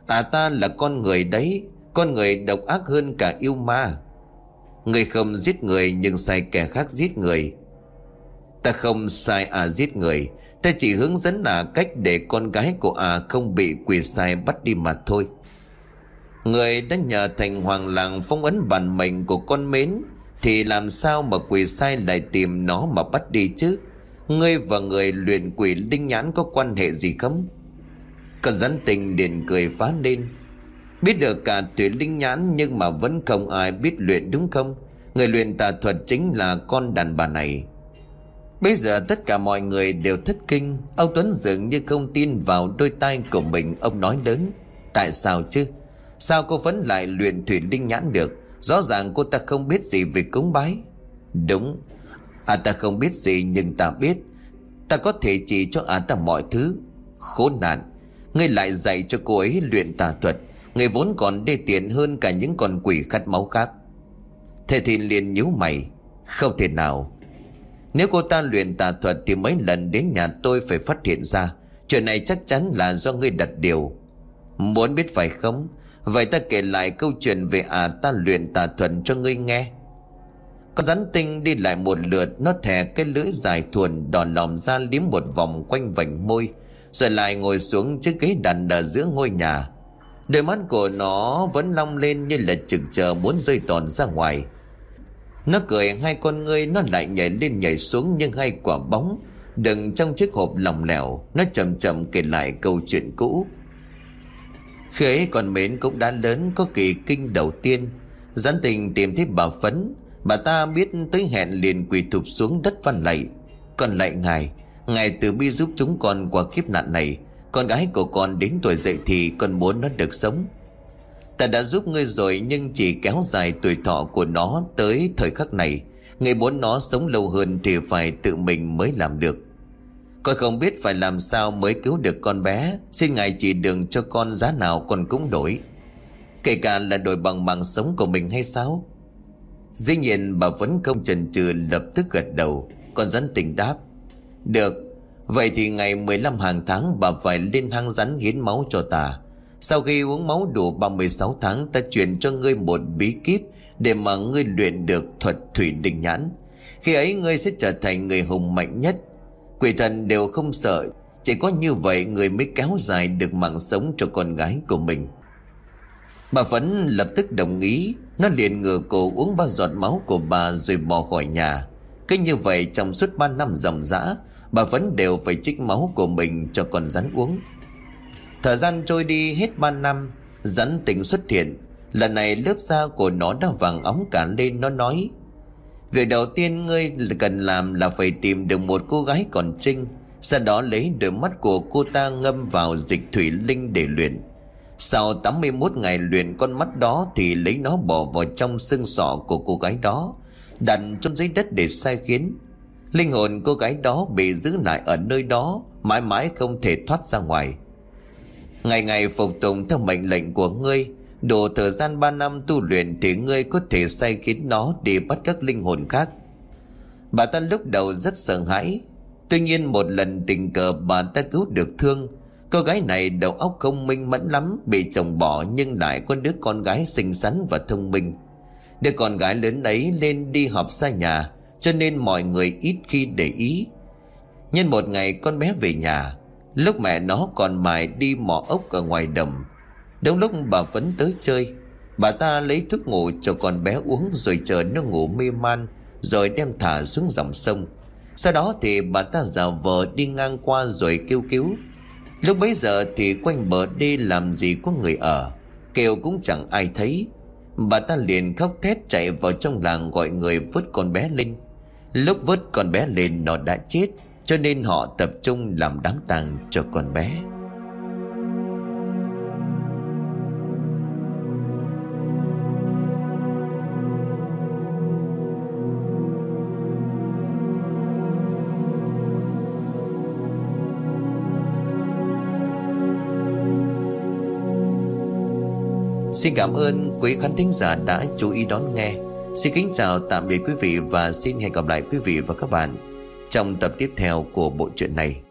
À, ta là con người đấy, con người độc ác hơn cả yêu ma. Ngươi không giết người nhưng sai kẻ khác giết người. Ta không sai à giết người, ta chỉ hướng dẫn à cách để con gái của à không bị quỷ sai bắt đi mà thôi. Người đã nhờ thành hoàng làng phong ấn bản mệnh của con Mến, thì làm sao mà quỷ sai lại tìm nó mà bắt đi chứ? Ngươi và người luyện quỷ linh nhãn có quan hệ gì không? Con rắn tình liền cười phá lên. Biết được cả tuyệt linh nhãn nhưng mà vẫn không ai biết luyện đúng không? Người luyện tà thuật chính là con đàn bà này. Bây giờ tất cả mọi người đều thất kinh. Ông Tuấn dường như không tin vào đôi tai của mình. Ông nói lớn: tại sao chứ? Sao cô vẫn lại luyện thủy linh nhãn được? Rõ ràng cô ta không biết gì về cúng bái. Đúng. À, ta không biết gì nhưng ta biết. Ta có thể chỉ cho à ta mọi thứ. Khốn nạn, ngươi lại dạy cho cô ấy luyện tà thuật. Người vốn còn đê tiện hơn cả những con quỷ khát máu khác. Thế thì liền nhíu mày: không thể nào. Nếu cô ta luyện tà thuật thì mấy lần đến nhà tôi phải phát hiện ra. Chuyện này chắc chắn là do ngươi đặt điều. Muốn biết phải không? Vậy ta kể lại câu chuyện về à ta luyện tà thuật cho ngươi nghe. Con rắn tinh đi lại một lượt. Nó thè cái lưỡi dài thuần đòn lòm ra liếm một vòng quanh vành môi, rồi lại ngồi xuống chiếc ghế đặt ở giữa ngôi nhà. Đôi mắt của nó vẫn long lên như là chực chờ muốn rơi toàn ra ngoài. Nó cười hai con ngươi, nó lại nhảy lên nhảy xuống như hai quả bóng đựng trong chiếc hộp lỏng lẻo. Nó chậm chậm kể lại câu chuyện cũ. Khi ấy con Mến cũng đã lớn, có kỳ kinh đầu tiên. Rắn tình tìm thấy bà Phấn. Bà ta biết tới hẹn liền quỳ thụp xuống đất van lạy: con lạy ngài, ngài từ bi giúp chúng con qua kiếp nạn này. Con gái của con đến tuổi dậy thì con muốn nó được sống. Ta đã giúp ngươi rồi nhưng chỉ kéo dài tuổi thọ của nó tới thời khắc này. Ngươi muốn nó sống lâu hơn thì phải tự mình mới làm được. Con không biết phải làm sao mới cứu được con bé. Xin ngài chỉ đường cho con, giá nào con cũng đổi, kể cả là đổi bằng mạng sống của mình hay sao? Dĩ nhiên bà vẫn không chần chừ, lập tức gật đầu. Con rắn tình đáp: được. Vậy thì ngày mười lăm hàng tháng bà phải lên hang rắn hiến máu cho ta. Sau khi uống máu đủ ba mươi sáu tháng, ta truyền cho ngươi một bí kíp để mà ngươi luyện được thuật thủy linh nhãn. Khi ấy ngươi sẽ trở thành người hùng mạnh nhất. Quỷ thần đều không sợ. Chỉ có như vậy người mới kéo dài được mạng sống cho con gái của mình. Bà Phấn lập tức đồng ý. Nó liền ngửa cổ uống ba giọt máu của bà rồi bỏ khỏi nhà. Cứ như vậy trong suốt ba năm ròng rã, bà Phấn đều phải trích máu của mình cho con rắn uống. Thời gian trôi đi hết ba năm, rắn tình xuất hiện. Lần này lớp da của nó đã vàng óng cả lên. Nó nói: việc đầu tiên ngươi cần làm là phải tìm được một cô gái còn trinh. Sau đó lấy đôi mắt của cô ta ngâm vào dịch thủy linh để luyện. Sau tám mươi mốt ngày luyện con mắt đó thì lấy nó bỏ vào trong xương sọ của cô gái đó, đặt trong dưới đất để sai khiến. Linh hồn cô gái đó bị giữ lại ở nơi đó, mãi mãi không thể thoát ra ngoài. Ngày ngày phục tùng theo mệnh lệnh của ngươi. Đủ thời gian ba năm tu luyện thì ngươi có thể sai khiến nó đi bắt các linh hồn khác. Bà ta lúc đầu rất sợ hãi. Tuy nhiên một lần tình cờ bà ta cứu được Thương. Cô gái này đầu óc không minh mẫn lắm, bị chồng bỏ nhưng lại có đứa con gái xinh xắn và thông minh. Đứa con gái lớn ấy lên đi học xa nhà, cho nên mọi người ít khi để ý. Nhân một ngày con bé về nhà, lúc mẹ nó còn mải đi mò ốc ở ngoài đồng. Đúng lúc bà vẫn tới chơi, bà ta lấy thuốc ngủ cho con bé uống rồi chờ nó ngủ mê man, rồi đem thả xuống dòng sông. Sau đó thì bà ta giả vờ đi ngang qua rồi kêu cứu. Lúc bấy giờ thì quanh bờ đê làm gì có người ở, kêu cũng chẳng ai thấy. Bà ta liền khóc thét chạy vào trong làng gọi người vớt con bé lên. Lúc vớt con bé lên nó đã chết, cho nên họ tập trung làm đám tang cho con bé. Xin cảm ơn quý khán thính giả đã chú ý đón nghe. Xin kính chào tạm biệt quý vị và xin hẹn gặp lại quý vị và các bạn trong tập tiếp theo của bộ truyện này.